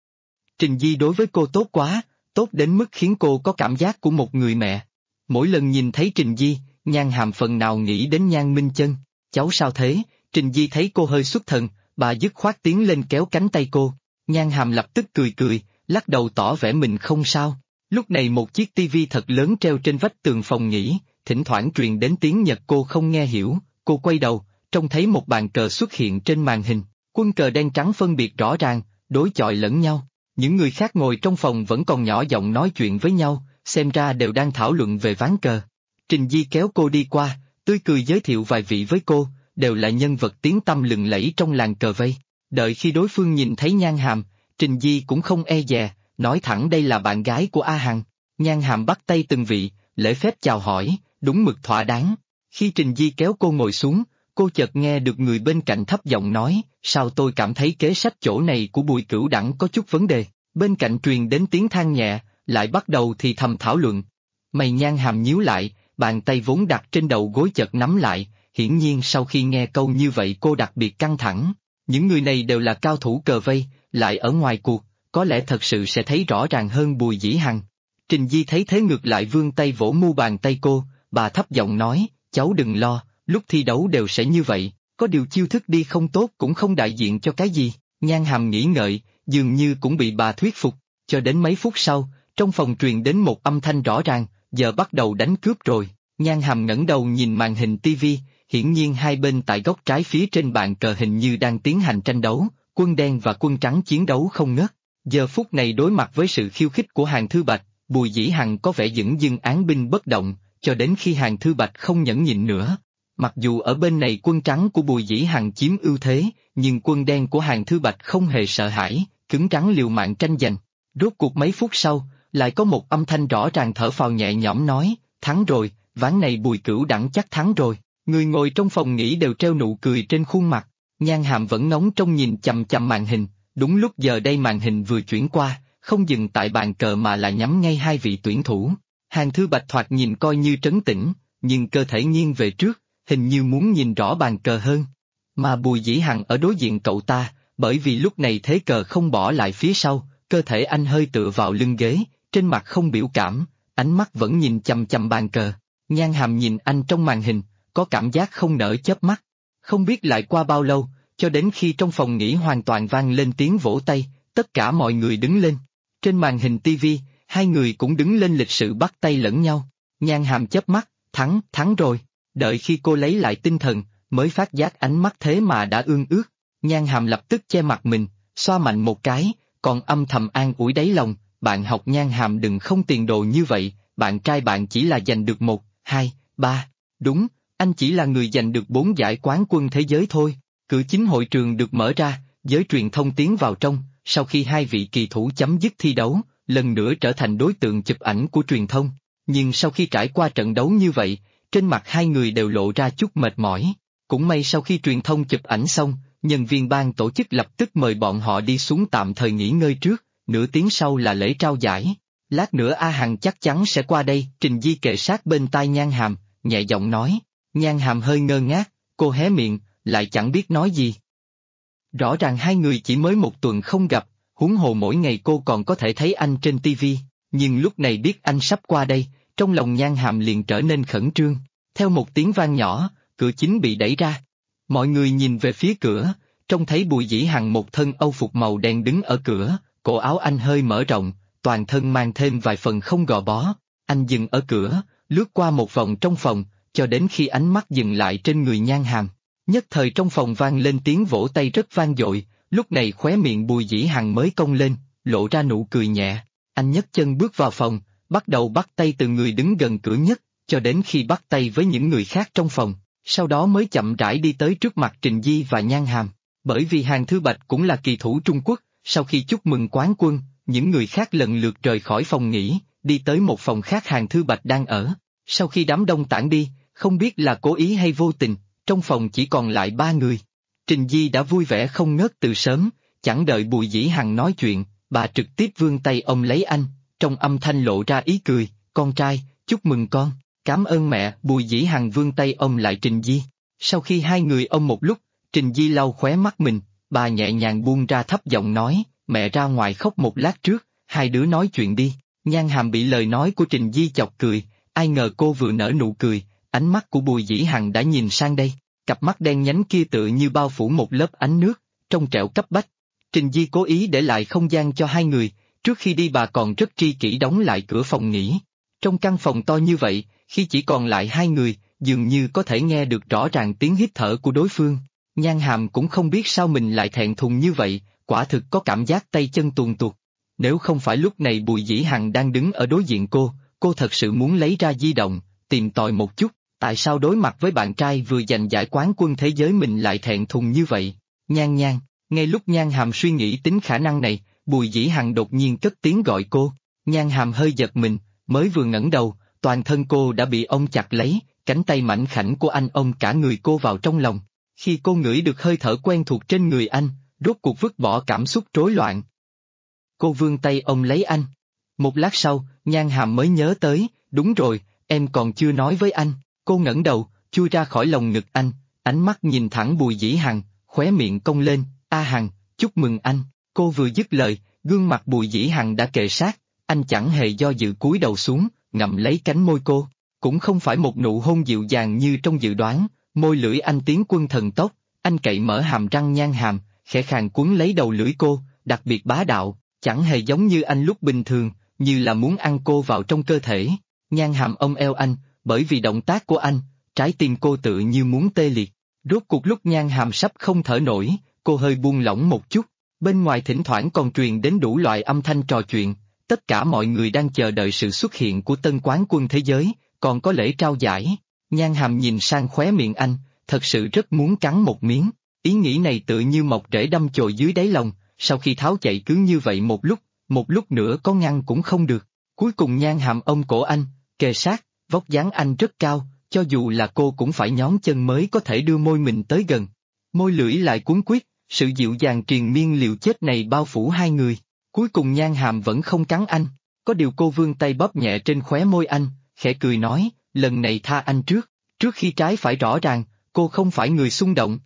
Trình Di đối với cô tốt quá, tốt đến mức khiến cô có cảm giác của một người mẹ. Mỗi lần nhìn thấy Trình Di, Nhan Hàm phần nào nghĩ đến Nhan Minh Chân. Cháu sao thế? Trình Di thấy cô hơi xuất thần, bà dứt khoát tiến lên kéo cánh tay cô. Nhan Hàm lập tức cười cười, lắc đầu tỏ vẻ mình không sao. Lúc này một chiếc tivi thật lớn treo trên vách tường phòng nghỉ, thỉnh thoảng truyền đến tiếng Nhật cô không nghe hiểu. Cô quay đầu, trông thấy một bàn cờ xuất hiện trên màn hình, quân cờ đen trắng phân biệt rõ ràng, đối chọi lẫn nhau. Những người khác ngồi trong phòng vẫn còn nhỏ giọng nói chuyện với nhau, xem ra đều đang thảo luận về ván cờ. Trình Di kéo cô đi qua, tươi cười giới thiệu vài vị với cô, đều là nhân vật tiếng tăm lừng lẫy trong làng cờ vây. Đợi khi đối phương nhìn thấy Nhan Hàm, Trình Di cũng không e dè, nói thẳng đây là bạn gái của A Hằng. Nhan Hàm bắt tay từng vị, lễ phép chào hỏi, đúng mực thỏa đáng. Khi Trình Di kéo cô ngồi xuống, cô chợt nghe được người bên cạnh thấp giọng nói, sao tôi cảm thấy kế sách chỗ này của Bùi Cửu Đẳng có chút vấn đề. Bên cạnh truyền đến tiếng than nhẹ, lại bắt đầu thì thầm thảo luận. Mày Nhan Hàm nhíu lại, bàn tay vốn đặt trên đầu gối chợt nắm lại, hiển nhiên sau khi nghe câu như vậy cô đặc biệt căng thẳng. Những người này đều là cao thủ cờ vây, lại ở ngoài cuộc, có lẽ thật sự sẽ thấy rõ ràng hơn Bùi Dĩ Hằng. Trình Di thấy thế ngược lại vươn tay vỗ mu bàn tay cô, bà thấp giọng nói, cháu đừng lo, lúc thi đấu đều sẽ như vậy, có điều chiêu thức đi không tốt cũng không đại diện cho cái gì. Nhan Hàm nghĩ ngợi, dường như cũng bị bà thuyết phục, cho đến mấy phút sau, trong phòng truyền đến một âm thanh rõ ràng, giờ bắt đầu đánh cướp rồi. Nhan Hàm ngẩng đầu nhìn màn hình tivi, hiển nhiên hai bên tại góc trái phía trên bàn cờ hình như đang tiến hành tranh đấu, quân đen và quân trắng chiến đấu không ngớt. Giờ phút này đối mặt với sự khiêu khích của Hàn Thư Bạch, Bùi Dĩ Hằng có vẻ dửng dưng án binh bất động, cho đến khi Hàn Thư Bạch không nhẫn nhịn nữa. Mặc dù ở bên này quân trắng của Bùi Dĩ Hằng chiếm ưu thế, nhưng quân đen của Hàn Thư Bạch không hề sợ hãi, cứng rắn liều mạng tranh giành. Rốt cuộc mấy phút sau, lại có một âm thanh rõ ràng thở phào nhẹ nhõm nói, thắng rồi, ván này Bùi Cửu Đẳng chắc thắng rồi. Người ngồi trong phòng nghỉ đều treo nụ cười trên khuôn mặt. Nhan Hàm vẫn ngóng trông nhìn chằm chằm màn hình, đúng lúc giờ đây màn hình vừa chuyển qua, không dừng tại bàn cờ mà là nhắm ngay hai vị tuyển thủ. Hàn Thư Bạch thoạt nhìn coi như trấn tĩnh, nhưng cơ thể nghiêng về trước, hình như muốn nhìn rõ bàn cờ hơn. Mà Bùi Dĩ Hằng ở đối diện cậu ta, bởi vì lúc này thế cờ không bỏ lại phía sau, cơ thể anh hơi tựa vào lưng ghế, trên mặt không biểu cảm, ánh mắt vẫn nhìn chằm chằm bàn cờ. Nhan Hàm nhìn anh trong màn hình, có cảm giác không nỡ chớp mắt. Không biết lại qua bao lâu, cho đến khi trong phòng nghỉ hoàn toàn vang lên tiếng vỗ tay, tất cả mọi người đứng lên. Trên màn hình tivi, hai người cũng đứng lên lịch sự bắt tay lẫn nhau. Nhan Hàm chớp mắt, thắng rồi. Đợi khi cô lấy lại tinh thần, mới phát giác ánh mắt thế mà đã ương ướt. Nhan Hàm lập tức che mặt mình, xoa mạnh một cái, còn âm thầm an ủi đáy lòng, bạn học Nhan Hàm đừng không tiền đồ như vậy, bạn trai bạn chỉ là giành được 1, 2, 3. Đúng, anh chỉ là người giành được 4 giải quán quân thế giới thôi. Cửa chính hội trường được mở ra, giới truyền thông tiến vào trong, sau khi hai vị kỳ thủ chấm dứt thi đấu, lần nữa trở thành đối tượng chụp ảnh của truyền thông. Nhưng sau khi trải qua trận đấu như vậy, trên mặt hai người đều lộ ra chút mệt mỏi. Cũng may sau khi truyền thông chụp ảnh xong, nhân viên ban tổ chức lập tức mời bọn họ đi xuống tạm thời nghỉ ngơi trước, nửa tiếng sau là lễ trao giải. Lát nữa A Hằng chắc chắn sẽ qua đây. Trình Di kề sát bên tai Nhan Hàm, nhẹ giọng nói. Nhan Hàm hơi ngơ ngác, cô hé miệng, lại chẳng biết nói gì. Rõ ràng hai người chỉ mới một tuần không gặp, huống hồ mỗi ngày cô còn có thể thấy anh trên tivi, nhưng lúc này biết anh sắp qua đây, trong lòng Nhan Hàm liền trở nên khẩn trương. Theo một tiếng vang nhỏ, cửa chính bị đẩy ra. Mọi người nhìn về phía cửa, trông thấy Bùi Dĩ Hằng một thân âu phục màu đen đứng ở cửa, cổ áo anh hơi mở rộng, toàn thân mang thêm vài phần không gò bó. Anh dừng ở cửa, lướt qua một vòng trong phòng, cho đến khi ánh mắt dừng lại trên người Nhan Hàm. Nhất thời trong phòng vang lên tiếng vỗ tay rất vang dội, lúc này khóe miệng Bùi Dĩ Hằng mới cong lên, lộ ra nụ cười nhẹ. Anh nhấc chân bước vào phòng, bắt đầu bắt tay từ người đứng gần cửa nhất, cho đến khi bắt tay với những người khác trong phòng, sau đó mới chậm rãi đi tới trước mặt Trình Di và Nhan Hàm. Bởi vì Hàn Thư Bạch cũng là kỳ thủ Trung Quốc, sau khi chúc mừng quán quân, những người khác lần lượt rời khỏi phòng nghỉ, đi tới một phòng khác Hàn Thư Bạch đang ở. Sau khi đám đông tản đi, không biết là cố ý hay vô tình, trong phòng chỉ còn lại 3 người. Trình Di đã vui vẻ không ngớt từ sớm, chẳng đợi Bùi Dĩ Hằng nói chuyện, bà trực tiếp vươn tay ôm lấy anh, trong âm thanh lộ ra ý cười, con trai, chúc mừng con, cảm ơn mẹ. Bùi Dĩ Hằng vươn tay ôm lại Trình Di. Sau khi hai người ôm một lúc, Trình Di lau khóe mắt mình, bà nhẹ nhàng buông ra thấp giọng nói, mẹ ra ngoài khóc một lát trước, hai đứa nói chuyện đi. Nhan Hàm bị lời nói của Trình Di chọc cười, ai ngờ cô vừa nở nụ cười, ánh mắt của Bùi Dĩ Hằng đã nhìn sang đây, cặp mắt đen nhánh kia tựa như bao phủ một lớp ánh nước, trong trẻo cấp bách. Trình Di cố ý để lại không gian cho hai người, trước khi đi bà còn rất tri kỷ đóng lại cửa phòng nghỉ. Trong căn phòng to như vậy, khi chỉ còn lại hai người, dường như có thể nghe được rõ ràng tiếng hít thở của đối phương. Nhan Hàm cũng không biết sao mình lại thẹn thùng như vậy, quả thực có cảm giác tay chân tuồn tuột. Nếu không phải lúc này Bùi Dĩ Hằng đang đứng ở đối diện cô thật sự muốn lấy ra di động, tìm tòi một chút, tại sao đối mặt với bạn trai vừa giành giải quán quân thế giới mình lại thẹn thùng như vậy. Nhan Nhan, ngay lúc Nhan Hàm suy nghĩ tính khả năng này, Bùi Dĩ Hằng đột nhiên cất tiếng gọi cô. Nhan Hàm hơi giật mình, mới vừa ngẩng đầu, toàn thân cô đã bị ôm chặt lấy, cánh tay mảnh khảnh của anh ôm cả người cô vào trong lòng. Khi cô ngửi được hơi thở quen thuộc trên người anh, rốt cuộc vứt bỏ cảm xúc rối loạn. Cô vươn tay ôm lấy anh. Một lát sau, Nhan Hàm mới nhớ tới, đúng rồi, em còn chưa nói với anh. Cô ngẩng đầu, chui ra khỏi lồng ngực anh, ánh mắt nhìn thẳng Bùi Dĩ Hằng, khóe miệng cong lên, A Hằng, chúc mừng anh. Cô vừa dứt lời, gương mặt Bùi Dĩ Hằng đã kề sát, anh chẳng hề do dự cúi đầu xuống, ngậm lấy cánh môi cô. Cũng không phải một nụ hôn dịu dàng như trong dự đoán, môi lưỡi anh tiến quân thần tốc, anh cậy mở hàm răng Nhan Hàm, khẽ khàng quấn lấy đầu lưỡi cô, đặc biệt bá đạo, chẳng hề giống như anh lúc bình thường, như là muốn ăn cô vào trong cơ thể. Nhan Hàm ôm eo anh, bởi vì động tác của anh, trái tim cô tự như muốn tê liệt. Rốt cuộc lúc Nhan Hàm sắp không thở nổi, cô hơi buông lỏng một chút, bên ngoài thỉnh thoảng còn truyền đến đủ loại âm thanh trò chuyện, tất cả mọi người đang chờ đợi sự xuất hiện của tân quán quân thế giới, còn có lễ trao giải. Nhan Hàm nhìn sang khóe miệng anh, thật sự rất muốn cắn một miếng, ý nghĩ này tự như mọc rễ đâm chồi dưới đáy lòng, sau khi tháo chạy cứ như vậy một lúc nữa có ngăn cũng không được. Cuối cùng Nhan Hàm ôm cổ anh, kề sát, vóc dáng anh rất cao, cho dù là cô cũng phải nhón chân mới có thể đưa môi mình tới gần. Môi lưỡi lại cuốn quýt, sự dịu dàng triền miên liều chết này bao phủ hai người. Cuối cùng Nhan Hàm vẫn không cắn anh, có điều cô vươn tay bóp nhẹ trên khóe môi anh, khẽ cười nói, lần này tha anh trước khi trái phải rõ ràng, cô không phải người xung động.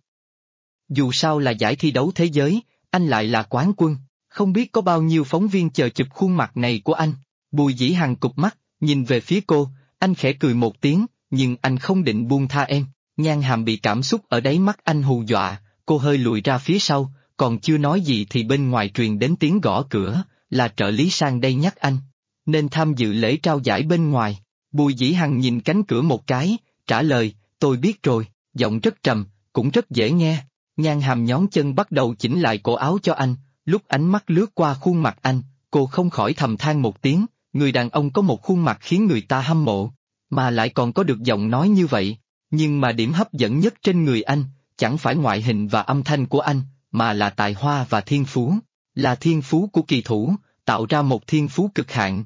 Dù sao là giải thi đấu thế giới, anh lại là quán quân, không biết có bao nhiêu phóng viên chờ chụp khuôn mặt này của anh. Bùi Dĩ Hằng cụp mắt, nhìn về phía cô, anh khẽ cười một tiếng, nhưng anh không định buông tha em. Nhan Hàm bị cảm xúc ở đáy mắt anh hù dọa, cô hơi lùi ra phía sau, còn chưa nói gì thì bên ngoài truyền đến tiếng gõ cửa, là trợ lý sang đây nhắc anh, nên tham dự lễ trao giải bên ngoài. Bùi Dĩ Hằng nhìn cánh cửa một cái, trả lời, tôi biết rồi, giọng rất trầm, cũng rất dễ nghe. Nhan Hàm nhón chân bắt đầu chỉnh lại cổ áo cho anh, lúc ánh mắt lướt qua khuôn mặt anh, cô không khỏi thầm than một tiếng, người đàn ông có một khuôn mặt khiến người ta hâm mộ, mà lại còn có được giọng nói như vậy. Nhưng mà điểm hấp dẫn nhất trên người anh, chẳng phải ngoại hình và âm thanh của anh, mà là tài hoa và thiên phú, là thiên phú của kỳ thủ, tạo ra một thiên phú cực hạn.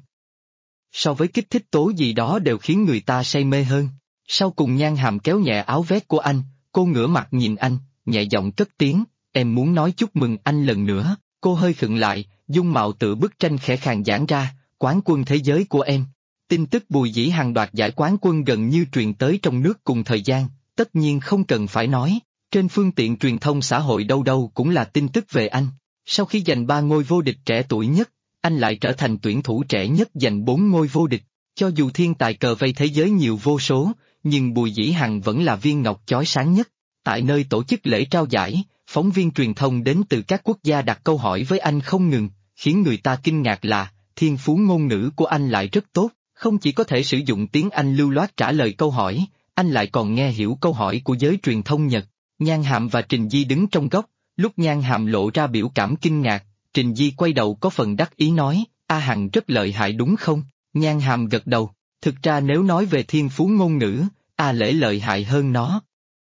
So với kích thích tố gì đó đều khiến người ta say mê hơn. Sau cùng Nhan Hàm kéo nhẹ áo vest của anh, cô ngửa mặt nhìn anh, nhẹ giọng cất tiếng, em muốn nói chúc mừng anh lần nữa. Cô hơi khựng lại, dung mạo tự bức tranh khẽ khàng giãn ra, quán quân thế giới của em. Tin tức Bùi Dĩ Hằng đoạt giải quán quân gần như truyền tới trong nước cùng thời gian, tất nhiên không cần phải nói, trên phương tiện truyền thông xã hội đâu đâu cũng là tin tức về anh. Sau khi giành 3 ngôi vô địch trẻ tuổi nhất, anh lại trở thành tuyển thủ trẻ nhất giành 4 ngôi vô địch. Cho dù thiên tài cờ vây thế giới nhiều vô số, nhưng Bùi Dĩ Hằng vẫn là viên ngọc chói sáng nhất. Tại nơi tổ chức lễ trao giải, phóng viên truyền thông đến từ các quốc gia đặt câu hỏi với anh không ngừng, khiến người ta kinh ngạc là, thiên phú ngôn ngữ của anh lại rất tốt, không chỉ có thể sử dụng tiếng Anh lưu loát trả lời câu hỏi, anh lại còn nghe hiểu câu hỏi của giới truyền thông Nhật. Nhan Hàm và Trình Di đứng trong góc, lúc Nhan Hàm lộ ra biểu cảm kinh ngạc, Trình Di quay đầu có phần đắc ý nói, A Hằng rất lợi hại đúng không? Nhan Hàm gật đầu, thực ra nếu nói về thiên phú ngôn ngữ, A Lễ lợi hại hơn nó.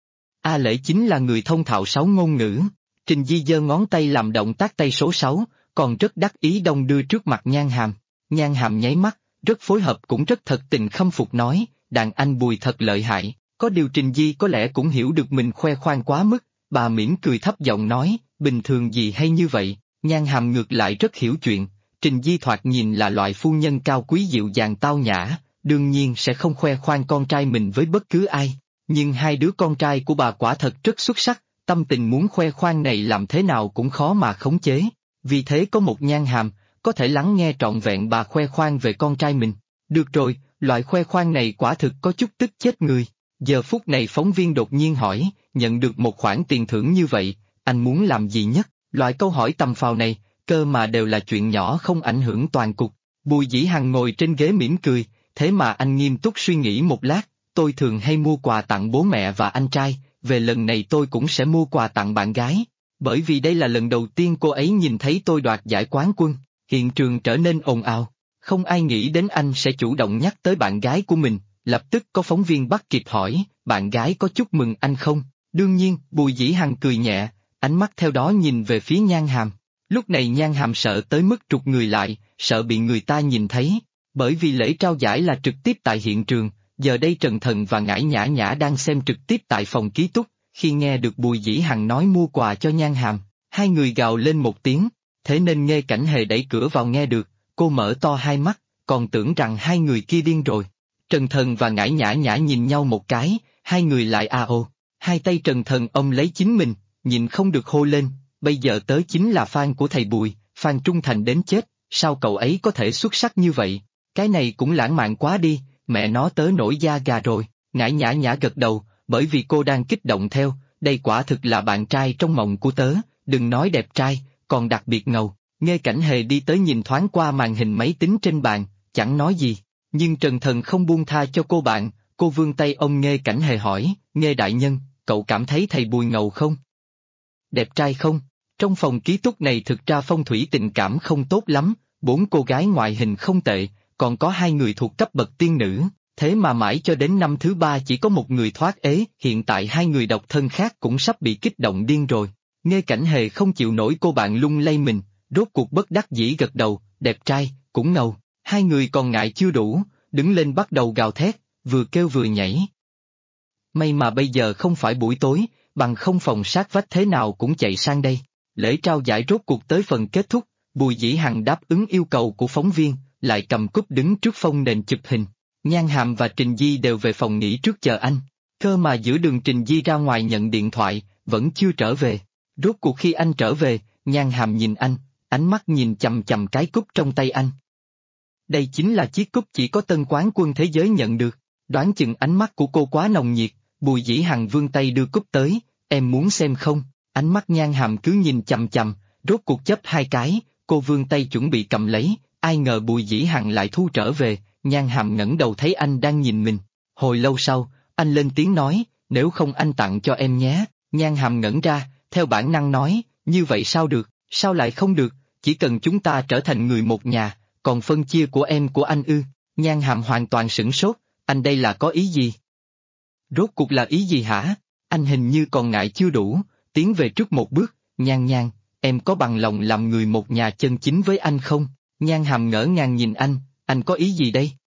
A Lễ chính là người thông thạo 6 ngôn ngữ. Trình Di giơ ngón tay làm động tác tay số 6, còn rất đắc ý đong đưa trước mặt Nhan Hàm. Nhan Hàm nháy mắt, rất phối hợp cũng rất thật tình khâm phục nói, đàn anh Bùi thật lợi hại, có điều Trình Di có lẽ cũng hiểu được mình khoe khoang quá mức, bà mỉm cười thấp giọng nói, bình thường gì hay như vậy, Nhan Hàm ngược lại rất hiểu chuyện, Trình Di thoạt nhìn là loại phu nhân cao quý dịu dàng tao nhã, đương nhiên sẽ không khoe khoang con trai mình với bất cứ ai, nhưng hai đứa con trai của bà quả thật rất xuất sắc, tâm tình muốn khoe khoang này làm thế nào cũng khó mà khống chế, vì thế có một Nhan Hàm, có thể lắng nghe trọn vẹn bà khoe khoang về con trai mình. Được rồi, loại khoe khoang này quả thực có chút tức chết người. Giờ phút này phóng viên đột nhiên hỏi, nhận được một khoản tiền thưởng như vậy, anh muốn làm gì nhất? Loại câu hỏi tầm phào này, cơ mà đều là chuyện nhỏ không ảnh hưởng toàn cục. Bùi Dĩ Hằng ngồi trên ghế mỉm cười, thế mà anh nghiêm túc suy nghĩ một lát, tôi thường hay mua quà tặng bố mẹ và anh trai, về lần này tôi cũng sẽ mua quà tặng bạn gái. Bởi vì đây là lần đầu tiên cô ấy nhìn thấy tôi đoạt giải quán quân, hiện trường trở nên ồn ào. Không ai nghĩ đến anh sẽ chủ động nhắc tới bạn gái của mình, lập tức có phóng viên bắt kịp hỏi, bạn gái có chúc mừng anh không? Đương nhiên, Bùi Dĩ Hằng cười nhẹ, ánh mắt theo đó nhìn về phía Nhan Hàm. Lúc này Nhan Hàm sợ tới mức trụt người lại, sợ bị người ta nhìn thấy, bởi vì lễ trao giải là trực tiếp tại hiện trường, giờ đây Trần Thần và Ngải Nhã Nhã đang xem trực tiếp tại phòng ký túc, khi nghe được Bùi Dĩ Hằng nói mua quà cho Nhan Hàm, hai người gào lên một tiếng, thế nên Nghê Cảnh Hề đẩy cửa vào nghe được, cô mở to hai mắt, còn tưởng rằng hai người kia điên rồi. Trần Thần và Ngải Nhã Nhã nhìn nhau một cái, hai người lại a ô, hai tay Trần Thần ôm lấy chính mình, nhìn không được hô lên, bây giờ tớ chính là fan của thầy Bùi, fan trung thành đến chết, sao cậu ấy có thể xuất sắc như vậy, cái này cũng lãng mạn quá đi, mẹ nó tớ nổi da gà rồi, Ngải Nhã Nhã gật đầu, bởi vì cô đang kích động theo, đây quả thực là bạn trai trong mộng của tớ, đừng nói đẹp trai, còn đặc biệt ngầu. Nghê Cảnh Hề đi tới nhìn thoáng qua màn hình máy tính trên bàn, chẳng nói gì, nhưng Trần Thần không buông tha cho cô bạn, cô vươn tay ôm Nghê Cảnh Hề hỏi, Nghê đại nhân, cậu cảm thấy thầy Bùi ngầu không? Đẹp trai không? Trong phòng ký túc này thực ra phong thủy tình cảm không tốt lắm, 4 cô gái ngoại hình không tệ, còn có 2 người thuộc cấp bậc tiên nữ, thế mà mãi cho đến năm thứ 3 chỉ có một người thoát ế, hiện tại 2 người độc thân khác cũng sắp bị kích động điên rồi. Nghê Cảnh Hề không chịu nổi cô bạn lung lay mình, rốt cuộc bất đắc dĩ gật đầu, đẹp trai, cũng ngầu, 2 người còn ngại chưa đủ, đứng lên bắt đầu gào thét, vừa kêu vừa nhảy. May mà bây giờ không phải buổi tối, bằng không phòng sát vách thế nào cũng chạy sang đây. Lễ trao giải rốt cuộc tới phần kết thúc, Bùi Dĩ Hằng đáp ứng yêu cầu của phóng viên, lại cầm cúp đứng trước phông nền chụp hình. Nhan Hàm và Trình Di đều về phòng nghỉ trước chờ anh, cơ mà giữa đường Trình Di ra ngoài nhận điện thoại, vẫn chưa trở về. Rốt cuộc khi anh trở về, Nhan Hàm nhìn anh, ánh mắt nhìn chằm chằm cái cúp trong tay anh. Đây chính là chiếc cúp chỉ có tân quán quân thế giới nhận được, đoán chừng ánh mắt của cô quá nồng nhiệt, Bùi Dĩ Hằng vươn tay đưa cúp tới, em muốn xem không? Ánh mắt Nhan Hàm cứ nhìn chằm chằm, rốt cuộc chấp 2 cái, cô vươn tay chuẩn bị cầm lấy, ai ngờ Bùi Dĩ Hằng lại thu trở về, Nhan Hàm ngẩng đầu thấy anh đang nhìn mình. Hồi lâu sau, anh lên tiếng nói, nếu không anh tặng cho em nhé. Nhan Hàm ngẩn ra, theo bản năng nói, như vậy sao được, sao lại không được, chỉ cần chúng ta trở thành người một nhà, còn phân chia của em của anh ư? Nhan Hàm hoàn toàn sửng sốt, anh đây là có ý gì? Rốt cuộc là ý gì hả? Anh hình như còn ngại chưa đủ, tiến về trước một bước, Nhan, em có bằng lòng làm người một nhà chân chính với anh không? Nhan Hàm ngỡ ngàng nhìn anh có ý gì đây?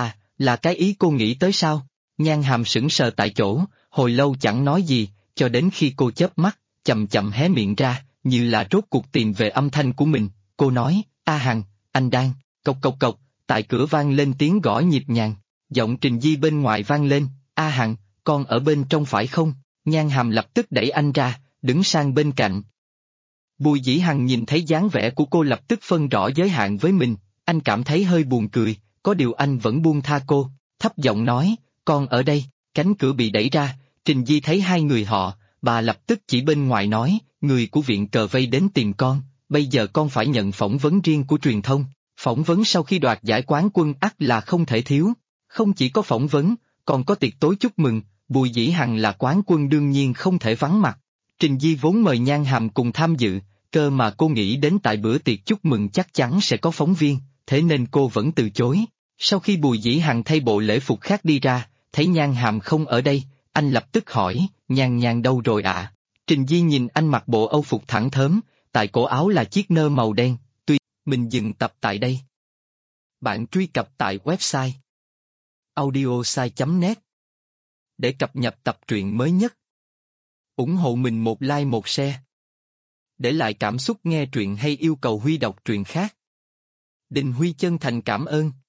Là cái ý cô nghĩ tới sao? Nhan Hàm sững sờ tại chỗ, hồi lâu chẳng nói gì, cho đến khi cô chớp mắt, chậm chậm hé miệng ra, như là rốt cuộc tìm về âm thanh của mình, cô nói, A Hằng, anh đang, cộc cộc cộc, tại cửa vang lên tiếng gõ nhịp nhàng, giọng Trình Di bên ngoài vang lên, A Hằng, con ở bên trong phải không? Nhan Hàm lập tức đẩy anh ra, đứng sang bên cạnh. Bùi Dĩ Hằng nhìn thấy dáng vẻ của cô lập tức phân rõ giới hạn với mình, anh cảm thấy hơi buồn cười, có điều anh vẫn buông tha cô, thấp giọng nói, con ở đây. Cánh cửa bị đẩy ra, Trình Di thấy hai người họ, bà lập tức chỉ bên ngoài nói, người của viện cờ vây đến tìm con, bây giờ con phải nhận phỏng vấn riêng của truyền thông, phỏng vấn sau khi đoạt giải quán quân ắt là không thể thiếu, không chỉ có phỏng vấn, còn có tiệc tối chúc mừng, Bùi Dĩ Hằng là quán quân đương nhiên không thể vắng mặt. Trình Di vốn mời Nhan Hàm cùng tham dự, cơ mà cô nghĩ đến tại bữa tiệc chúc mừng chắc chắn sẽ có phóng viên, thế nên cô vẫn từ chối. Sau khi Bùi Dĩ Hằng thay bộ lễ phục khác đi ra, thấy Nhan Hàm không ở đây, anh lập tức hỏi, Nhan Nhan đâu rồi ạ? Trình Di nhìn anh mặc bộ âu phục thẳng thớm, tại cổ áo là chiếc nơ màu đen, mình dừng tập tại đây. Bạn truy cập tại website audiosai.net để cập nhật tập truyện mới nhất. Ủng hộ mình một like một share. Để lại cảm xúc nghe truyện hay yêu cầu Huy đọc truyện khác. Đình Huy chân thành cảm ơn.